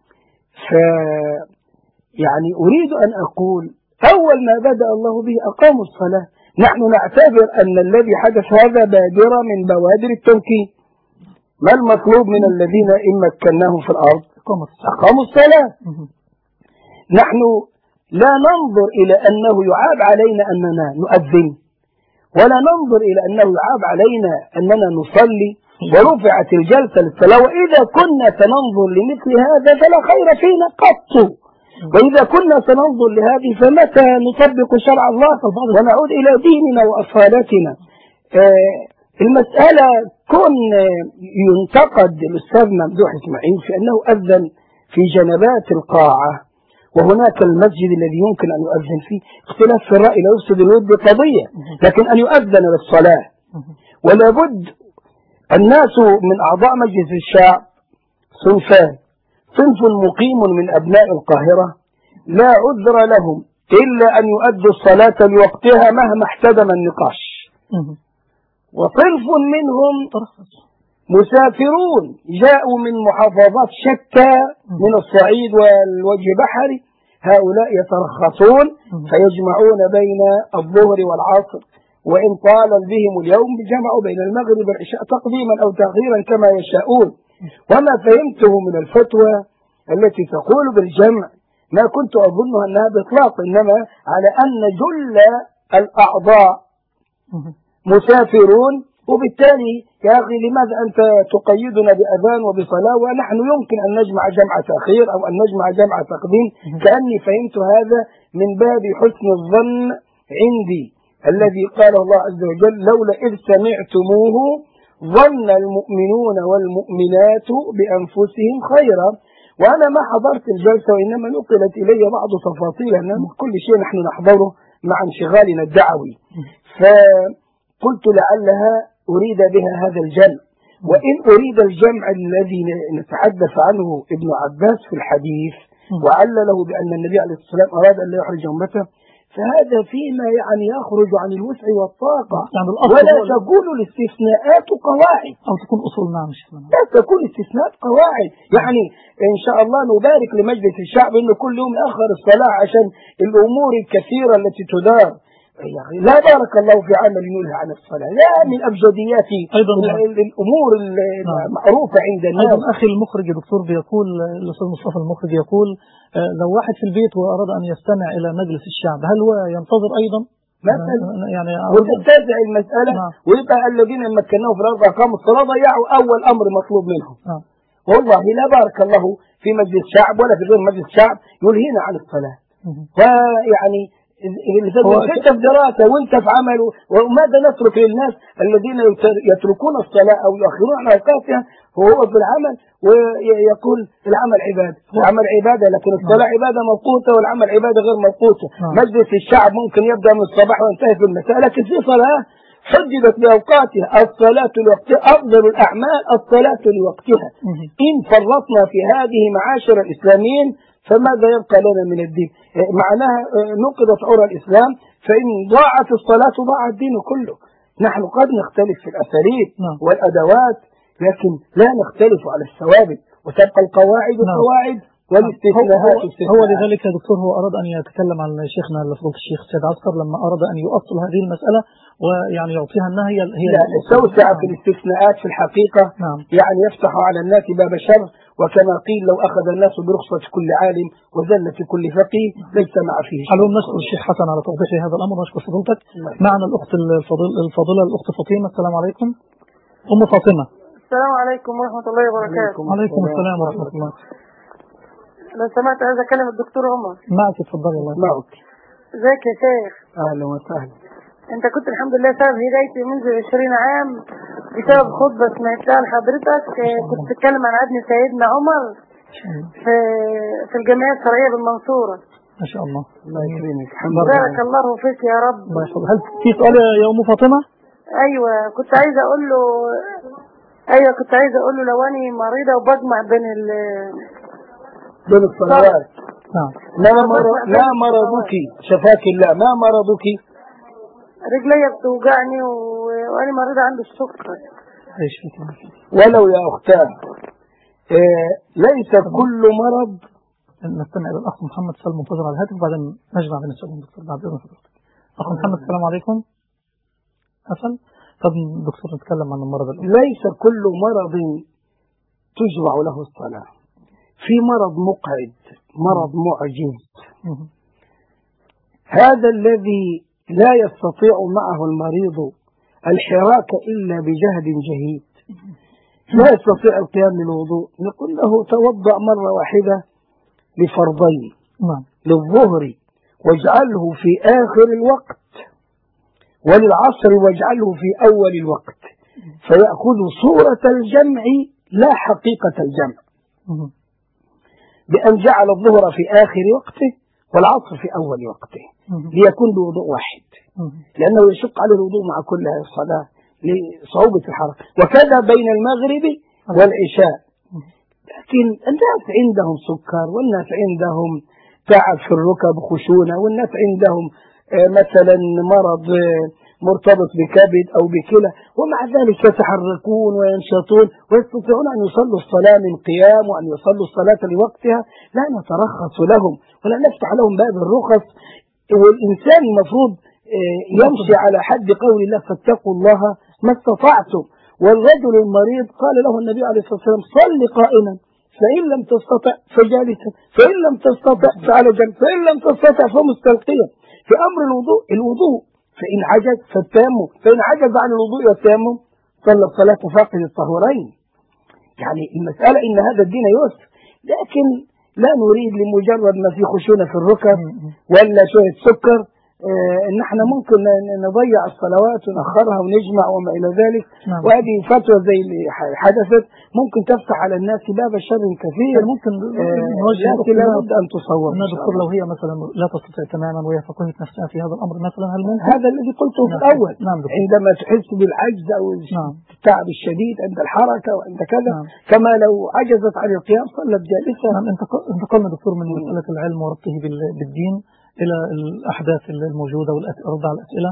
يعني أريد أن أقول أول ما بدأ الله به أقاموا الصلاة. نحن نعتبر أن الذي حدث هذا بادرة من بوادر التمكين. ما المطلوب من الذين إن مكناهم في الأرض؟ أقاموا الصلاة. نحن لا ننظر إلى أنه يعاب علينا أننا نؤذن، ولا ننظر إلى أنه يعاب علينا أننا نصلي ورفعت الجلسة للصلاة. وإذا كنا سننظر لمثل هذا فلا خير فينا قط، وإذا كنا سننظر لهذه فمتى نطبق شرع الله ونعود إلى ديننا وأصالتنا؟ المسألة كن ينتقد الأستاذ ممدوح إسماعيل في أنه أذن في جنبات القاعة وهناك المسجد الذي يمكن أن يؤذن فيه. اختلاف في الرأي لا يفسد الود قضية، لكن أن يؤذن للصلاة. ولا بد الناس من أعضاء مجلس الشعب صنفان: صنف مقيم من أبناء القاهرة لا عذر لهم إلا أن يؤدوا الصلاة لوقتها مهما احتدم النقاش، وصنف منهم مسافرون جاءوا من محافظات شتى من الصعيد والوجه بحري، هؤلاء يترخصون فيجمعون بين الظهر والعصر، وإن طال بهم اليوم جمعوا بين المغرب والعشاء تقديما أو تأخيرا كما يشاءون. وما فهمته من الفتوى التي تقول بالجمع ما كنت أظنها أنها بإطلاق، إنما على أن جل الأعضاء مسافرون، وبالتالي يا أخي لماذا أنت تقيدنا بأذان وبصلاة ونحن يمكن أن نجمع جمع تأخير أو أن نجمع جمع تقديم؟ كأني فهمت هذا من باب حسن الظن عندي الذي قال الله عز وجل لولا إذ سمعتموه ظن المؤمنون والمؤمنات بأنفسهم خيرا. وأنا ما حضرت الجلسة وإنما نقلت إلي بعض تفاصيل، أن كل شيء نحن نحضره مع انشغالنا الدعوي، فقلت لعلها أريد بها هذا الجمع. وإن أريد الجمع الذي نتحدث عنه ابن عباس في الحديث وعلله بأن النبي عليه الصلاة والسلام أراد أن لا يحرج أمته، فهذا فيما يعني يخرج عن الوسع والطاقة، يعني ولا تكون الاستثناءات قواعد أو تكون أصول. نعم، لا تكون استثناءات قواعد. يعني إن شاء الله نبارك لمجلس الشعب إنه كل يوم يأخر الصلاة عشان الأمور الكثيرة التي تدار. يعني لا بارك الله في عمل ينهى عن الصلاة، لا من أبجديات الأمور المعروفة عند الناس. أيضا أخي المخرج دكتور بيقول، الأستاذ مصطفى المخرج يقول لو واحد في البيت وأراد أن يستمع إلى مجلس الشعب هل هو ينتظر أيضا؟ يعني وتتابع المسألة ويبقى الذين مكناهم في الأرض أقاموا الصلاة ضيعوا أول أمر مطلوب منهم. والله لا بارك الله في مجلس الشعب ولا في غير مجلس الشعب يلهينا عن الصلاة. فيعني إذا كنت في دراسة وانت في عمل، وماذا نترك للناس الذين يتركون الصلاة أو يؤخرون عن أوقاتها وهو في العمل ويقول العمل عبادة، العمل عبادة لكن الصلاة عبادة موقوتة والعمل عبادة غير موقوتة. مجلس الشعب ممكن يبدأ من الصباح وينتهي في المساء، لكن في صلاة حددت بأوقاتها، الصلاة لوقتها، أفضل الأعمال الصلاة لوقتها. إن فرطنا في هذه معاشر الإسلاميين فماذا يبقى لنا من الدين؟ معناها نقضت عرى الإسلام، فإن ضاعت الصلاة ضاع الدين كله. نحن قد نختلف في الأساليب والأدوات لكن لا نختلف على الثوابت، وتبقى القواعد قواعد والاستثناءات استثناءات. هو لذلك يا دكتور هو أراد أن يتكلم عن شيخنا فضيلة الشيخ سيد عسكر لما أراد أن يؤصل هذه المسألة ويعني يعطيها أنها هي التوسعة في الاستثناءات في الحقيقة يعني يفتح على الناس باب الشر، وكما قيل لو أخذ الناس برخصة كل عالم وذل في كل فقيه ليس مع فيه شيء. حلو. نشكر الشيخ حسن على توضيح هذا الأمر ونشكر فضيلتك. معنا الأخت الفاضلة الأخت فاطمة. السلام عليكم أم فاطمة. السلام عليكم ورحمة الله وبركاته. وعليكم السلام ورحمة الله. لو سمعت عايز أكلم الدكتور عمر. معك اتفضلي. الله معك. ازيك يا شيخ؟ أهلا وسهلا. أنت كنت الحمد لله سبب هدايتي منذ 20 عام بسبب خطبة سمعتها لحضرتك كنت بتتكلم عن ابن سيدنا عمر في الجمعية الشرعية بالمنصورة. ما شاء الله. الله يكرمك. الحمد لله. بارك الله فيك يا رب. الله يحفظك. هل في سؤال يا أم فاطمة؟ أيوة كنت عايزة أقول له لو أني مريضة وبجمع بين الصلوات. ما مرضك شفاك الله؟ ما مرضك؟ رجلي بتوجعني وأنا مريضة عندي السكر. ولو يا أختاه ليس كل مرض. نستمع إلى الأخ محمد سلم منتظر على الهاتف وبعدين نجمع بين السؤالين دكتور بعد إذن حضرتك. أخ محمد السلام عليكم. حسن. طب دكتور نتكلم عن المرض الأول. ليس كل مرض تجمع له الصلاة. في مرض مقعد، مرض معجز، هذا الذي لا يستطيع معه المريض الحراك إلا بجهد جهيد، لا يستطيع القيام للوضوء، نقول له توضأ مرة واحدة لفرضين للظهر واجعله في آخر الوقت وللعصر واجعله في أول الوقت، فيأخذ صورة الجمع لا حقيقة الجمع، بأن جعل الظهر في آخر وقته والعصر في أول وقته ليكون بوضوء واحد، لأنه يشق على الوضوء مع كل هذه الصلاة لصعوبة الحركة. وكذا بين المغرب والعشاء. لكن الناس عندهم سكر، والناس عندهم تعب في الركب خشونة، والناس عندهم مثلا مرض مرتبط بكبد أو بكلى، ومع ذلك يتحركون وينشطون ويستطيعون أن يصلوا الصلاة من قيام وأن يصلوا الصلاة لوقتها. لا نترخص لهم ولا نفتح لهم باب الرخص. والإنسان المفروض يمشي على حد قول الله فاتقوا الله ما استطعتم. والرجل المريض قال له النبي عليه الصلاة والسلام صل قائما، فإن لم تستطع فجالسا، فإن لم تستطع فعلى جنب، فإن لم تستطع فمستلقيا. في أمر الوضوء فإن عجز فالتيمم، فإن عجز عن الوضوء والتيمم صلى الصلاة فاقد الطهورين. يعني المسألة إن هذا الدين يسر، لكن لا نريد لمجرد ما في خشونة في الركب ولا شوية سكر ان احنا ممكن نضيع الصلوات ونأخرها ونجمع وما الى ذلك. وهذه فتوى زي اللي حدثت ممكن تفتح على الناس باب الشر كثير. ممكن لكن لابد ان تصور دكتور لو هي مثلا لا تستطيع تماما وهي فقهت نفسها في هذا الامر مثلا، هل ممكن؟ هذا الذي قلته في الاول. عندما تحس بالعجز او التعب الشديد عند الحركه وعند كذا، كما لو عجزت عن القيام صلت جالسه. انتقلنا دكتور من مساله العلم وربطه بالدين إلى الأحداث الموجودة والرد على الأسئلة.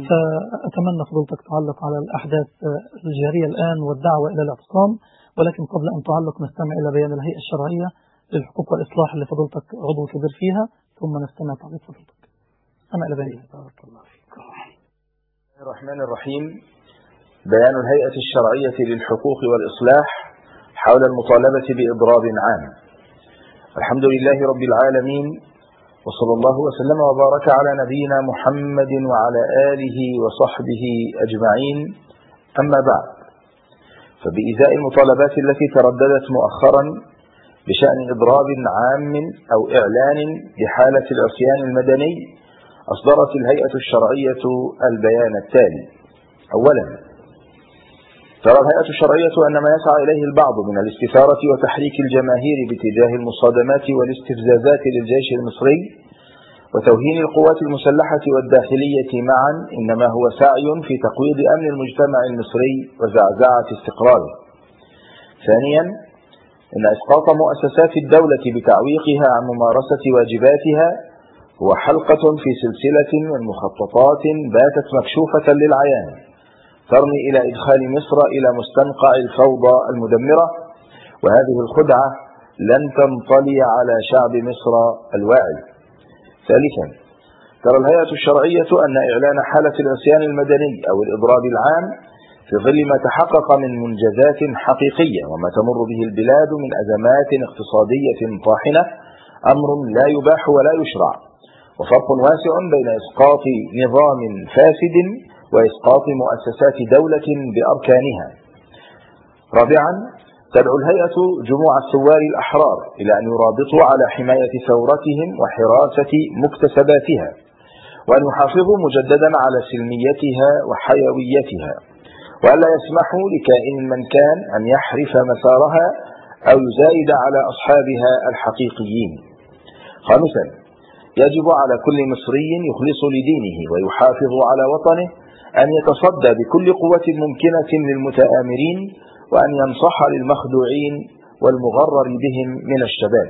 فأتمنى فضلتك تعلق على الأحداث الجارية الآن والدعوة إلى الاعتصام، ولكن قبل أن تعلق نستمع إلى بيان الهيئة الشرعية للحقوق والإصلاح اللي فضلتك عضو كبير فيها، ثم نستمع تعليق فضلتك. استمع إلى بيان. بارك الله فيكم. الرحمن الرحيم. بيان الهيئة الشرعية للحقوق والإصلاح حول المطالبة بإضراب عام. الحمد لله رب العالمين، وصلى الله وسلم وبارك على نبينا محمد وعلى آله وصحبه أجمعين. أما بعد، فبإزاء المطالبات التي ترددت مؤخرا بشأن إضراب عام أو إعلان بحالة العصيان المدني، أصدرت الهيئة الشرعية البيان التالي. أولا، ترى الهيئة الشرعية أن ما يسعى إليه البعض من الاستثارة وتحريك الجماهير باتجاه المصادمات والاستفزازات للجيش المصري وتوهين القوات المسلحة والداخلية معا إنما هو سعي في تقويض أمن المجتمع المصري وزعزعة استقراره. ثانيا، إن إسقاط مؤسسات الدولة بتعويقها عن ممارسة واجباتها هو حلقة في سلسلة من مخططات باتت مكشوفة للعيان ترمي إلى إدخال مصر إلى مستنقع الفوضى المدمرة، وهذه الخدعة لن تنطلي على شعب مصر الواعي. ثالثا، ترى الهيئة الشرعية أن إعلان حالة العصيان المدني أو الإضراب العام في ظل ما تحقق من منجزات حقيقية وما تمر به البلاد من أزمات اقتصادية طاحنة أمر لا يباح ولا يشرع، وفرق واسع بين إسقاط نظام فاسد وإسقاط مؤسسات دولة بأركانها. رابعا، تدعو الهيئة جموع الثوار الأحرار إلى أن يرابطوا على حماية ثورتهم وحراسة مكتسباتها، وأن يحافظوا مجددا على سلميتها وحيويتها، وألا يسمحوا لكائن من كان أن يحرف مسارها أو يزايد على أصحابها الحقيقيين. خامسا، يجب على كل مصري يخلص لدينه ويحافظ على وطنه أن يتصدى بكل قوة ممكنة للمتآمرين، وأن ينصح للمخدوعين والمغرر بهم من الشباب.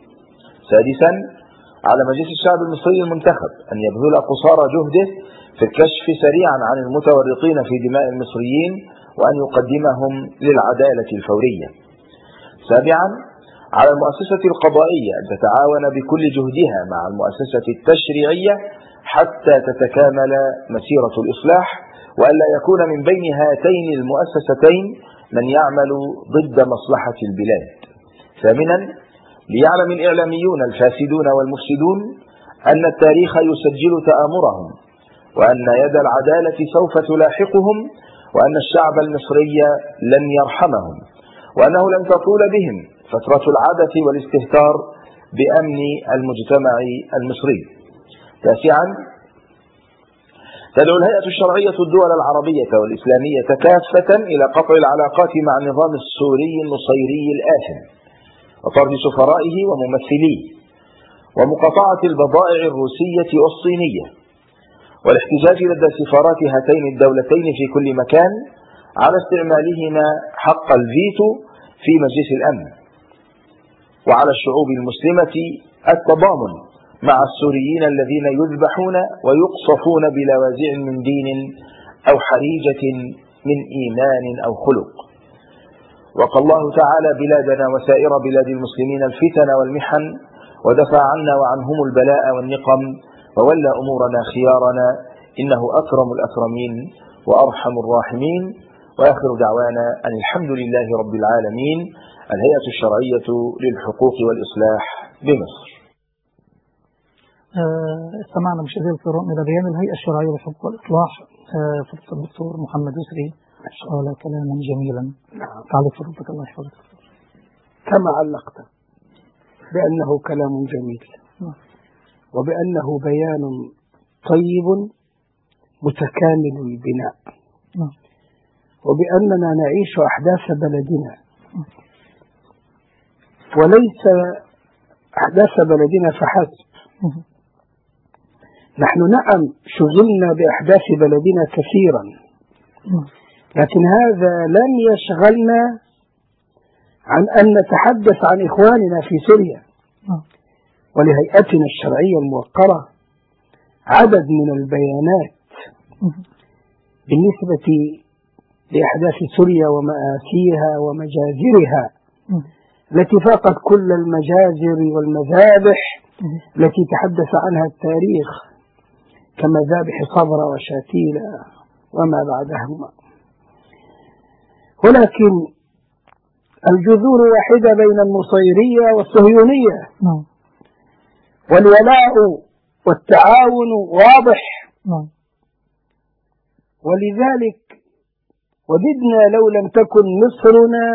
سادسا، على مجلس الشعب المصري المنتخب أن يبذل قصارى جهده في الكشف سريعا عن المتورطين في دماء المصريين وأن يقدمهم للعدالة الفورية. سابعا، على المؤسسة القضائية أن تتعاون بكل جهدها مع المؤسسة التشريعية حتى تتكامل مسيرة الإصلاح، وألا يكون من بين هاتين المؤسستين من يعمل ضد مصلحة البلاد. ثامنا، ليعلم الإعلاميون الفاسدون والمفسدون أن التاريخ يسجل تآمرهم، وأن يد العدالة سوف تلاحقهم، وأن الشعب المصري لن يرحمهم، وأنه لن تطول بهم فترة العادة والاستهتار بأمن المجتمع المصري. تاسعا، تدعو الهيئة الشرعية الدول العربية والإسلامية كافة إلى قطع العلاقات مع النظام السوري النصيري الآثم وطرد سفرائه وممثليه، ومقاطعة البضائع الروسية والصينية، والاحتجاج لدى سفارات هاتين الدولتين في كل مكان على استعمالهما حق الفيتو في مجلس الأمن، وعلى الشعوب المسلمة التضامن مع السوريين الذين يذبحون ويقصفون بلا وازع من دين أو حريجة من إيمان أو خلق. وقى الله تعالى بلادنا وسائر بلاد المسلمين الفتن والمحن، ودفع عنا وعنهم البلاء والنقم، وولى أمورنا خيارنا، إنه أكرم الأكرمين وأرحم الراحمين. وآخر دعوانا أن الحمد لله رب العالمين. الهيئة الشرعية للحقوق والإصلاح بمصر. استمعنا مشاهدينا الكرام إلى بيان الهيئة الشرعية للحقوق والإصلاح فضيلة الدكتور محمد يسري، قال كلاما جميلا. تعالى فضلتك الله يحفظك. كما علقت بأنه كلام جميل وبأنه بيان طيب متكامل البناء، وبأننا نعيش أحداث بلدنا وليس أحداث بلدنا فحسب. نحن نعم شغلنا بأحداث بلدنا كثيرا، لكن هذا لم يشغلنا عن أن نتحدث عن إخواننا في سوريا. ولهيئتنا الشرعية الموقرة عدد من البيانات بالنسبة لأحداث سوريا ومآسيها ومجازرها التي فاقت كل المجازر والمذابح التي تحدث عنها التاريخ كمذابح صبرا وشاتيلا وما بعدهما. ولكن الجذور واحدة بين النصيرية والصهيونية، والولاء والتعاون واضح. ولذلك وددنا لو لم تكن مصرنا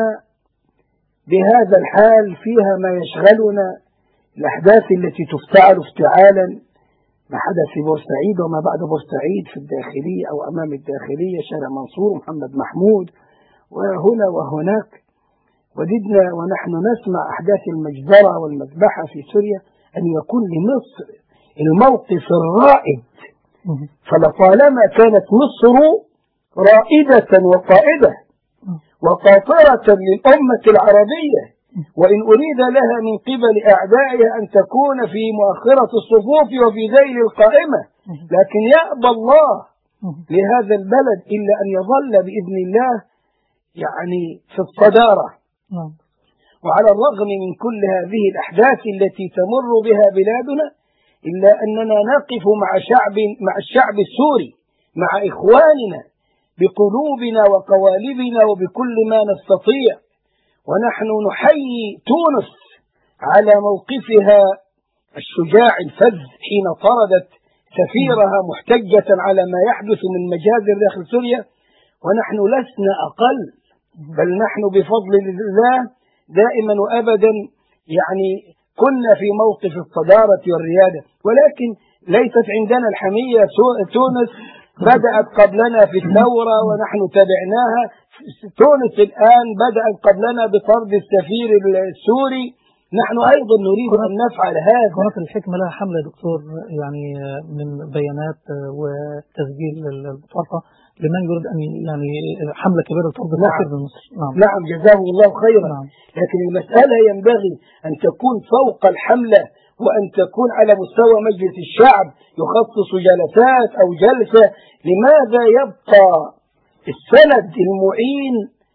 بهذا الحال فيها ما يشغلنا، الأحداث التي تفتعل افتعالا، ما حدث في بورسعيد وما بعد بورسعيد في الداخلية أو أمام الداخلية، شارع منصور محمد محمود وهنا وهناك. وددنا ونحن نسمع أحداث المجزرة والمذبحة في سوريا أن يكون لمصر الموقف الرائد، فلطالما كانت مصر رائدة وقائدة وقاطرة للأمة العربية، وإن أريد لها من قبل أعدائها أن تكون في مؤخرة الصفوف وفي ذيل القائمة، لكن يأبى الله لهذا البلد إلا أن يظل بإذن الله يعني في الصدارة. وعلى الرغم من كل هذه الأحداث التي تمر بها بلادنا، إلا أننا نقف مع الشعب السوري، مع إخواننا بقلوبنا وقوالبنا وبكل ما نستطيع. ونحن نحيي تونس على موقفها الشجاع الفذ حين طردت سفيرها محتجة على ما يحدث من مجازر داخل سوريا، ونحن لسنا أقل، بل نحن بفضل الله دائما وأبدا يعني كنا في موقف الصدارة والريادة. ولكن ليست عندنا الحمية. تونس بدأت قبلنا في الثورة ونحن تبعناها. تونس الآن بدأت قبلنا بطرد السفير السوري. نحن أيضا نريد أن نفعل هذا. قناة الحكمة لها حملة دكتور يعني من بيانات وتسجيل البطاقة لمن يريد أن يعني حملة كبيرة لطرد السفير من مصر. نعم جزاه الله خيرا. لكن المسألة ينبغي أن تكون فوق الحملة، وأن تكون على مستوى مجلس الشعب يخصص جلسات أو جلسة. لماذا يبقى السند المعين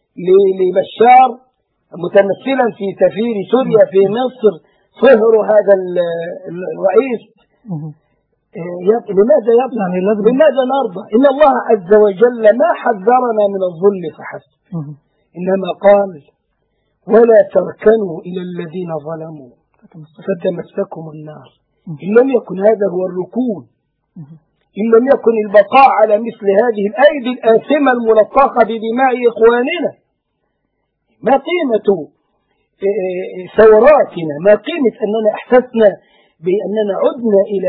لبشار متمثلا في سفير سوريا في مصر صهر هذا الرئيس؟ لماذا يبقى؟ يعني لماذا نرضى؟ إن الله عز وجل ما حذرنا من الظلم فحسب، إنما قال ولا تركنوا إلى الذين ظلموا فتمسكم النار. إن لم يكن هذا هو الركون، إن لم يكن البقاء على مثل هذه الأيدي الآثمة الملطخة بدماء إخواننا، ما قيمة ثوراتنا؟ ما قيمة أننا أحسسنا بأننا عدنا إلى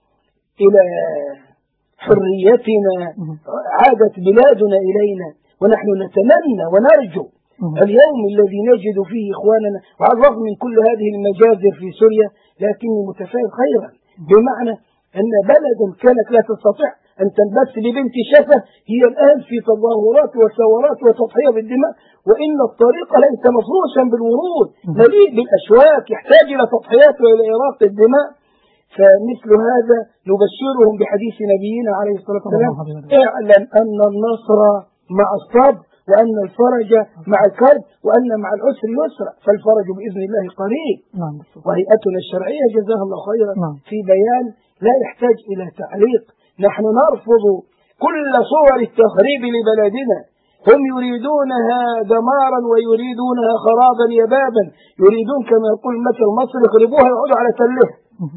حريتنا، عادت بلادنا إلينا، ونحن نتمنى ونرجو اليوم الذي نجد فيه إخواننا. وعلى الرغم من كل هذه المجازر في سوريا لكني متفائل خيرا، بمعنى أن بلدا كانت لا تستطيع أن تنبث لبنت شفة هي الآن في تظاهرات وثورات وتضحية بالدماء، وإن الطريق ليس مفروشا بالورود مليء بالأشواك يحتاج إلى تضحيات وإلى إراقة الدماء. فمثل هذا نبشرهم بحديث نبينا عليه الصلاة والسلام: اعلم أن النصر مع الصبر، وأن الفرج مع الكرب، وأن مع العسر يسرا، فالفرج بإذن الله قريب. وهيئتنا الشرعية جزاها الله خيرا في بيان لا يحتاج إلى تعليق. نحن نرفض كل صور التخريب لبلدنا. هم يريدونها دمارا ويريدونها خرابا يبابا، يريدون كما يقول المثل المصري: يخربوها يقعدوا على تلها.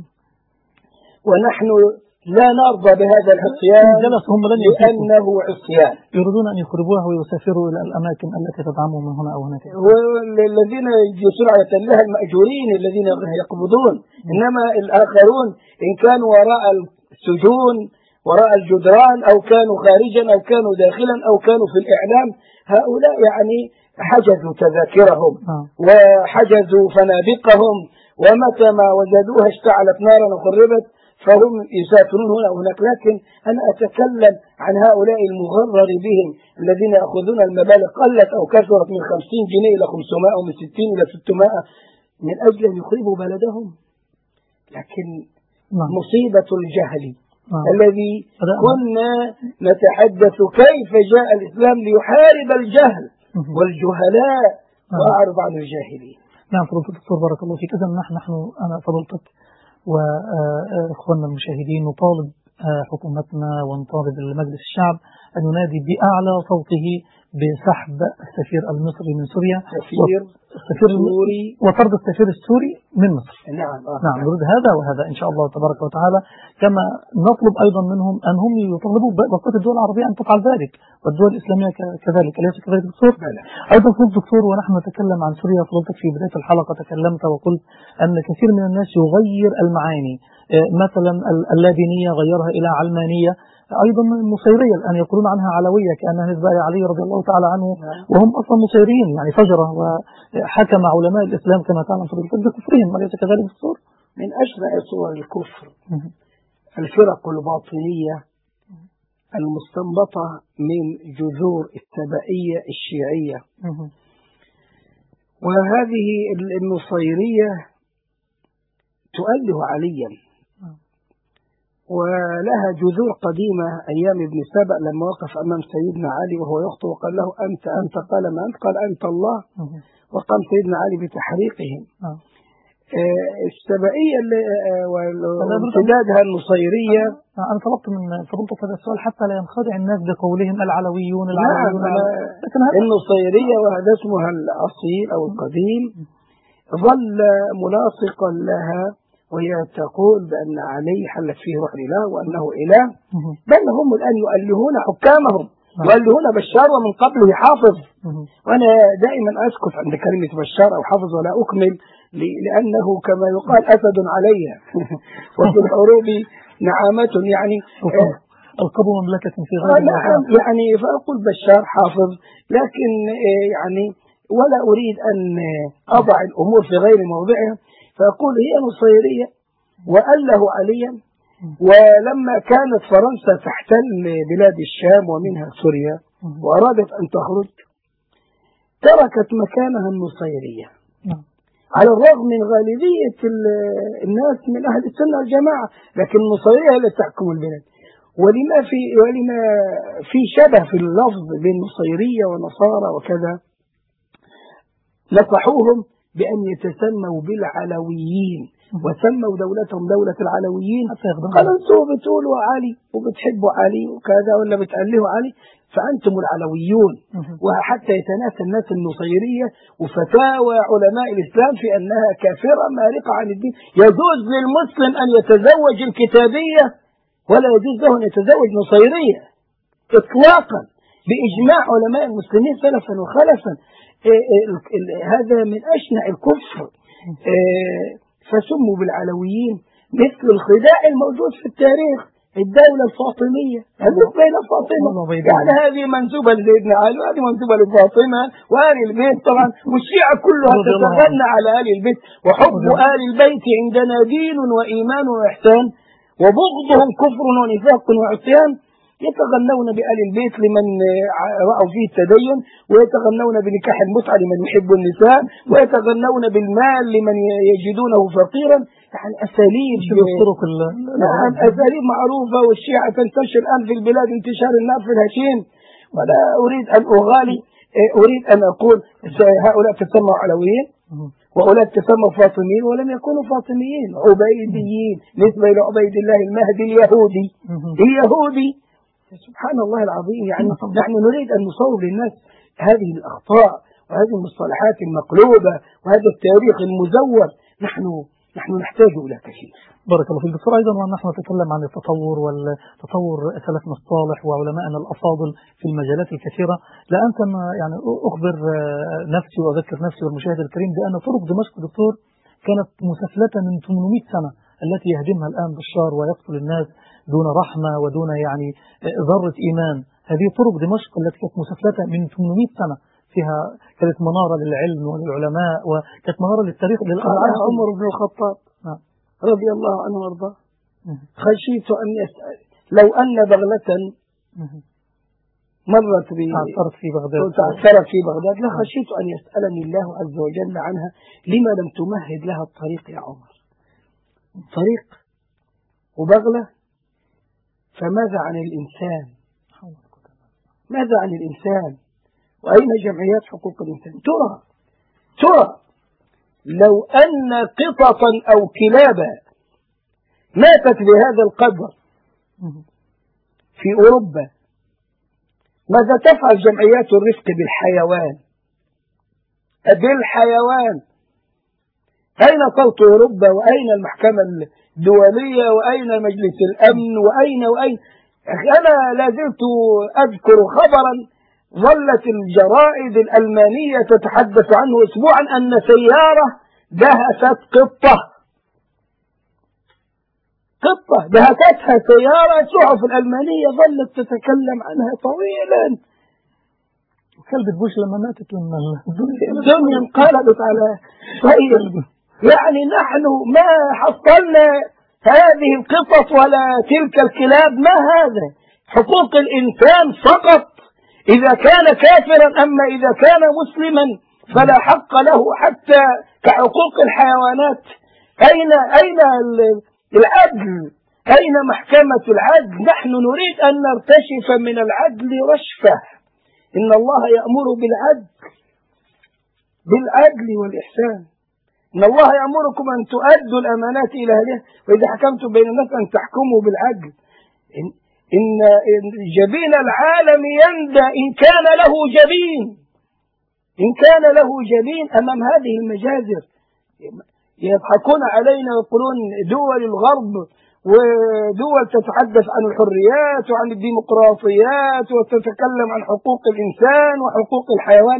ونحن لا نرضى بهذا العصيان لأنه عصيان. يريدون أن يخربوها ويسافروا إلى الأماكن التي تدعمهم من هنا أو هناك. والذين يجلسون على تلها المأجورين الذين يقبضون، إنما الآخرون إن كانوا وراء السجون وراء الجدران أو كانوا خارجا أو كانوا داخلا أو كانوا في الإعلام، هؤلاء يعني حجزوا تذاكرهم وحجزوا فنادقهم، ومتى ما وجدوها اشتعلت نارا وخربت فهم يسافرون هنا وهناك. لكن أنا أتكلم عن هؤلاء المغرر بهم الذين يأخذون المبالغ قلت أو كثرت من 50 جنيه إلى 500 أو من 60 إلى 600 من أجل أن يخربوا بلدهم. لكن مصيبة الجهل الذي كنا نتحدث كيف جاء الإسلام ليحارب الجهل والجهلاء وأعرض عن الجاهلين. نعم فضيلة الدكتور بارك الله فيك. إذن نحن أنا فضلتك وإخواننا المشاهدين نطالب حكومتنا ونطالب المجلس الشعب أن ينادي بأعلى صوته بسحب السفير المصري من سوريا، السفير السوري، وطرد السفير السوري من مصر. نعم نريد هذا وهذا إن شاء الله تبارك وتعالى. كما نطلب أيضا منهم أن هم يطلبوا بقية الدول العربية أن تفعل ذلك، والدول الإسلامية كذلك. أليس كذلك دكتور؟ أيضا فضل دكتور، ونحن نتكلم عن سوريا فضلتك في بداية الحلقة تكلمت وقلت أن كثير من الناس يغير المعاني، مثلا اللادينية غيرها إلى علمانية، أيضا النصيرية الآن يقولون عنها علوية كأنها نسبة علي رضي الله تعالى عنه، وهم أصلا نصيريين يعني فجرة، وحكم علماء الإسلام كما تعلم فضيلتك بكفرهم. أليس كذلك دكتور؟ من أشنع صور الكفر الفرق الباطنية المستنبطة من جذور التبعية الشيعية، وهذه النصيرية تؤله عليا، ولها جذور قديمة أيام ابن سبأ لما وقف أمام سيدنا علي وهو يخطب وقال له: أنت قال: ما أنت؟ قال: أنت الله. وقام سيدنا علي بتحريقهم. السبائية وامتدادها النصيرية. أنا طلبت من فضلتك هذا السؤال حتى لا ينخدع الناس بقولهم العلويون. النصيرية وهذا اسمها الأصيل أو القديم ظل ملاصقا لها، وهي تقول بأن علي حلت فيه روح الإله وأنه إله، بل هم الآن يؤلهون حكامهم، يؤلهون بشار ومن قبله حافظ. وأنا دائما أسكت عند كلمة بشار أو حافظ ولا أكمل، لأنه كما يقال أسد علي وفي الحروب نعامة، يعني القبو مملكة في غير يعني فأقول بشار حافظ، لكن يعني ولا أريد أن أضع الأمور في غير موضعها، فأقول هي نصيرية وأله عليا. ولما كانت فرنسا تحتل بلاد الشام ومنها سوريا وأرادت أن تخرج تركت مكانها النصيرية، على الرغم من غالبية الناس من أهل السنة والجماعة، لكن النصيرية هي التي تحكم البلاد. ولما في شبه في اللفظ بين نصيرية ونصارى وكذا، نصحوهم بأن يتسموا بالعلويين وسموا دولتهم دولة العلويين. قالوا أنتم بتقولوا علي وبتحبوا علي وكذا ولا بتألهوا علي فأنتم العلويون. وحتى يتناسى الناس النصيرية وفتاوى علماء الإسلام في أنها كافرة مارقة عن الدين. يجوز للمسلم أن يتزوج الكتابية ولا يجوز له أن يتزوج نصيرية إطلاقا بإجماع علماء المسلمين سلفا وخلفا. هذا من أشنع الكفر. فسموا بالعلويين مثل الخداع الموجود في التاريخ. الدولة الفاطمية هذه بين فاطمة، يعني هذه منسوبة لسيدنا علي وهذه منسوبة لفاطمة وآل البيت طبعا، والشيعة كلها تتغنى على آل البيت، وحب آل البيت عندنا دين وإيمان وإحسان، وبغضهم كفر ونفاق وعصيان. يتغنون بآل البيت لمن رأوا فيه التدين، ويتغنون بنكاح المتعة لمن يحب النساء، ويتغنون بالمال لمن يجدونه فقيرا. يعني أساليب نعم أساليب معروفة، والشيعة تنتشر الآن في البلاد انتشار النار في الهشيم. ولا أريد أن أغالي، أريد أن أقول هؤلاء تسموا علويين وهؤلاء تسموا فاطميين ولم يكونوا فاطميين، عبيديين نسبة إلى عبيد الله المهدي اليهودي. سبحان الله العظيم. يعني نحن نريد أن نصور للناس هذه الأخطاء وهذه المصطلحات المقلوبة وهذا التاريخ المزور. نحن نحتاج إلى كثير. بارك الله فيك دكتور. أيضا ونحن نتكلم عن التطور والتطور سلفنا الصالح وعلمائنا الأفاضل في المجالات الكثيرة، لا أنت يعني أخبر نفسي وأذكر نفسي والمشاهد الكريم بأن طرق دمشق دكتور كانت مسفلة من 800 سنة التي يهدمها الآن بشار ويقتل الناس دون رحمة ودون يعني ذرة إيمان. هذه طرق دمشق التي كانت مسفلة من 800 سنة، فيها كانت منارة للعلم وللعلماء وكانت منارة للتاريخ عمر بن الخطاب رضي الله عنه وارضاه خشيت أن يسأل لو أن بغلة مرت تعثرت في بغداد لخشيت أن يسألني الله عز وجل عنها لما لم تمهد لها الطريق يا عمر. طريق وبغلة، فماذا عن الإنسان؟ ماذا عن الإنسان؟ وأين جمعيات حقوق الإنسان؟ ترى لو أن قططا أو كلابا ماتت بهذا القدر في أوروبا، ماذا تفعل جمعيات الرفق بالحيوان؟ أين صوت أوروبا؟ وأين المحكمة الدولية؟ وأين مجلس الأمن؟ وأين أنا لازلت أذكر خبرا ظلت الجرائد الألمانية تتحدث عنه أسبوعا أن سيارة دهست قطة دهستها سيارة. الصحف الألمانية ظلت تتكلم عنها طويلا. كلبة بوش لما ماتت الدنيا انقلبت على طيب. يعني نحن ما حصلنا هذه القطط ولا تلك الكلاب، ما هذا حقوق الإنسان فقط إذا كان كافرا، أما إذا كان مسلما فلا حق له حتى كحقوق الحيوانات. أين العدل؟ أين محكمة العدل؟ نحن نريد أن نرتشف من العدل رشفة. إن الله يأمر بالعدل والإحسان. إن الله يأمركم أن تؤدوا الأمانات إلى أهلها وإذا حكمتم بين الناس أن تحكموا بالعدل. إن جبين العالم يندى إن كان له جبين أمام هذه المجازر. يضحكون علينا ويقولون دول الغرب ودول تتحدث عن الحريات وعن الديمقراطيات وتتكلم عن حقوق الإنسان وحقوق الحيوان.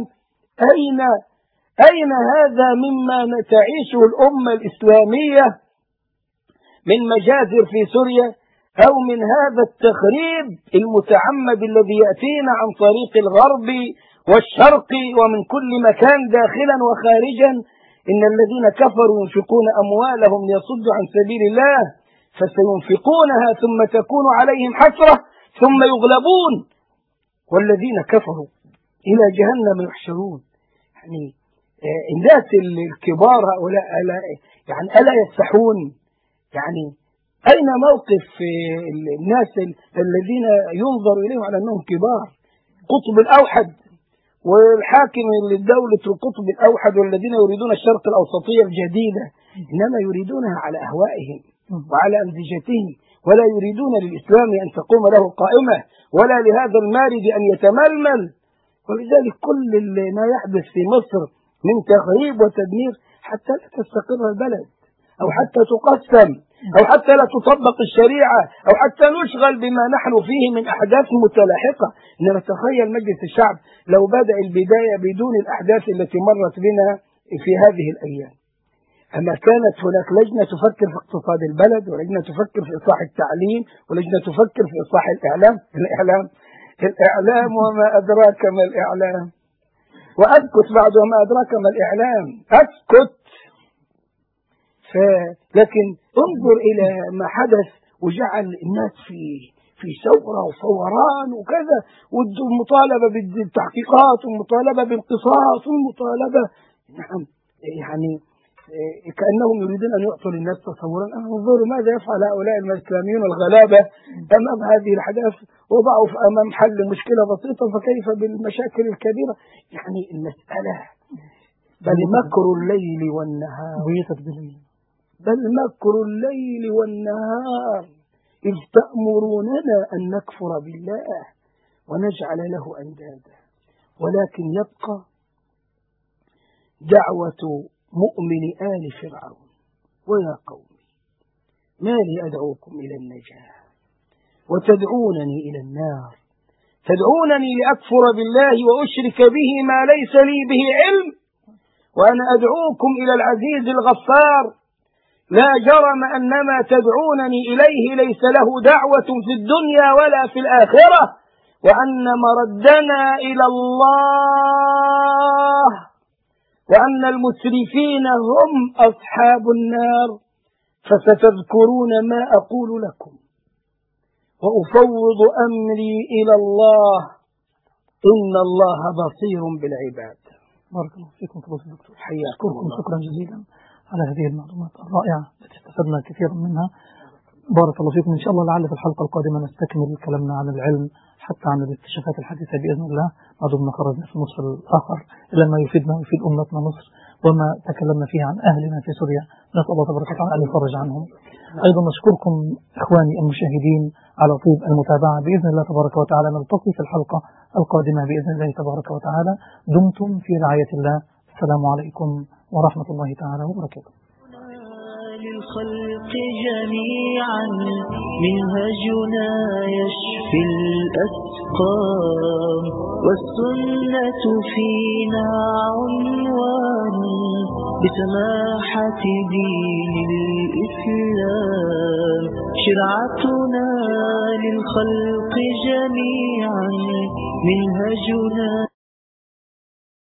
أين هذا مما تعيشه الأمة الإسلامية من مجازر في سوريا أو من هذا التخريب المتعمد الذي يأتينا عن طريق الغرب والشرق ومن كل مكان داخلا وخارجا؟ إن الذين كفروا ينفقون أموالهم ليصدوا عن سبيل الله فسينفقونها ثم تكون عليهم حسرة ثم يغلبون والذين كفروا إلى جهنم يحشرون. يعني الناس الكبار هؤلاء ألا يفتحون؟ يعني أين موقف الناس الذين ينظر إليهم على أنهم كبار؟ قطب الأوحد والحاكم للدولة القطب الأوحد والذين يريدون الشرق الأوسطية الجديدة إنما يريدونها على أهوائهم وعلى أمزجتهم، ولا يريدون للإسلام أن تقوم له قائمة ولا لهذا المارد أن يتململ. ولذلك كل ما يحدث في مصر من تخريب وتدمير حتى لا تستقر البلد أو حتى تقسم أو حتى لا تطبق الشريعة أو حتى نشغل بما نحن فيه من أحداث متلاحقة. إنما تخيل مجلس الشعب لو بدأ البداية بدون الأحداث التي مرت بنا في هذه الأيام. أما كانت هناك لجنة تفكر في اقتصاد البلد ولجنة تفكر في إصلاح التعليم ولجنة تفكر في إصلاح الإعلام وما أدراك ما الإعلام، وأسكت بعد وما أدراك ما الإعلام أسكت. لكن انظر إلى ما حدث وجعل الناس في ثورة وفوران وكذا، والمطالبة بالتحقيقات والمطالبة بالقصاص والمطالبة. نعم يعني كأنهم يريدون أن يعطوا للناس تصورا انظروا ماذا يفعل هؤلاء الإسلاميون الغلابة أمام هذه الأحداث، وضعوا أمام حل مشكلة بسيطة فكيف بالمشاكل الكبيرة. يعني المسألة بل مكر الليل والنهار بل مكر الليل والنهار إذ تأمروننا أن نكفر بالله ونجعل له أندادا. ولكن يبقى دعوة مؤمن آل فرعون: ويا قوم ما لي أدعوكم إلى النجاة وتدعونني إلى النار، تدعونني لأكفر بالله وأشرك به ما ليس لي به علم، وأنا أدعوكم إلى العزيز الغفار. لا جرم أن ما تدعونني إليه ليس له دعوة في الدنيا ولا في الآخرة، وأن مردنا إلى الله، وأن المسرفين هم أصحاب النار. فستذكرون ما أقول لكم وأفوض أمري إلى الله إن الله بصير بالعباد. بارك الله فيكم فضيلة الدكتور، حياكم الله. شكرا جزيلا على هذه المعلومات الرائعة التي استفدنا كثيرا منها. بارك الله فيكم. إن شاء الله لعل في الحلقة القادمة نستكمل كلامنا عن العلم حتى عن الاكتشافات الحديثة بإذن الله، ما دمنا خرجنا في النصف الآخر إلى ما يفيدنا ويفيد أمتنا مصر، وما تكلمنا فيه عن أهلنا في سوريا نسأل الله تبارك وتعالى أن يفرج عنهم. أيضا نشكركم إخواني المشاهدين على طيب المتابعة. بإذن الله تبارك وتعالى نلتقي في الحلقة القادمة بإذن الله تبارك وتعالى. دمتم في رعاية الله. السلام عليكم ورحمة الله تعالى وبركاته. للخلق جميعا منهجنا يشفي الأسقام، والسنة فينا عنوان بسماحة دين الإسلام. شرعتنا للخلق جميعا منهجنا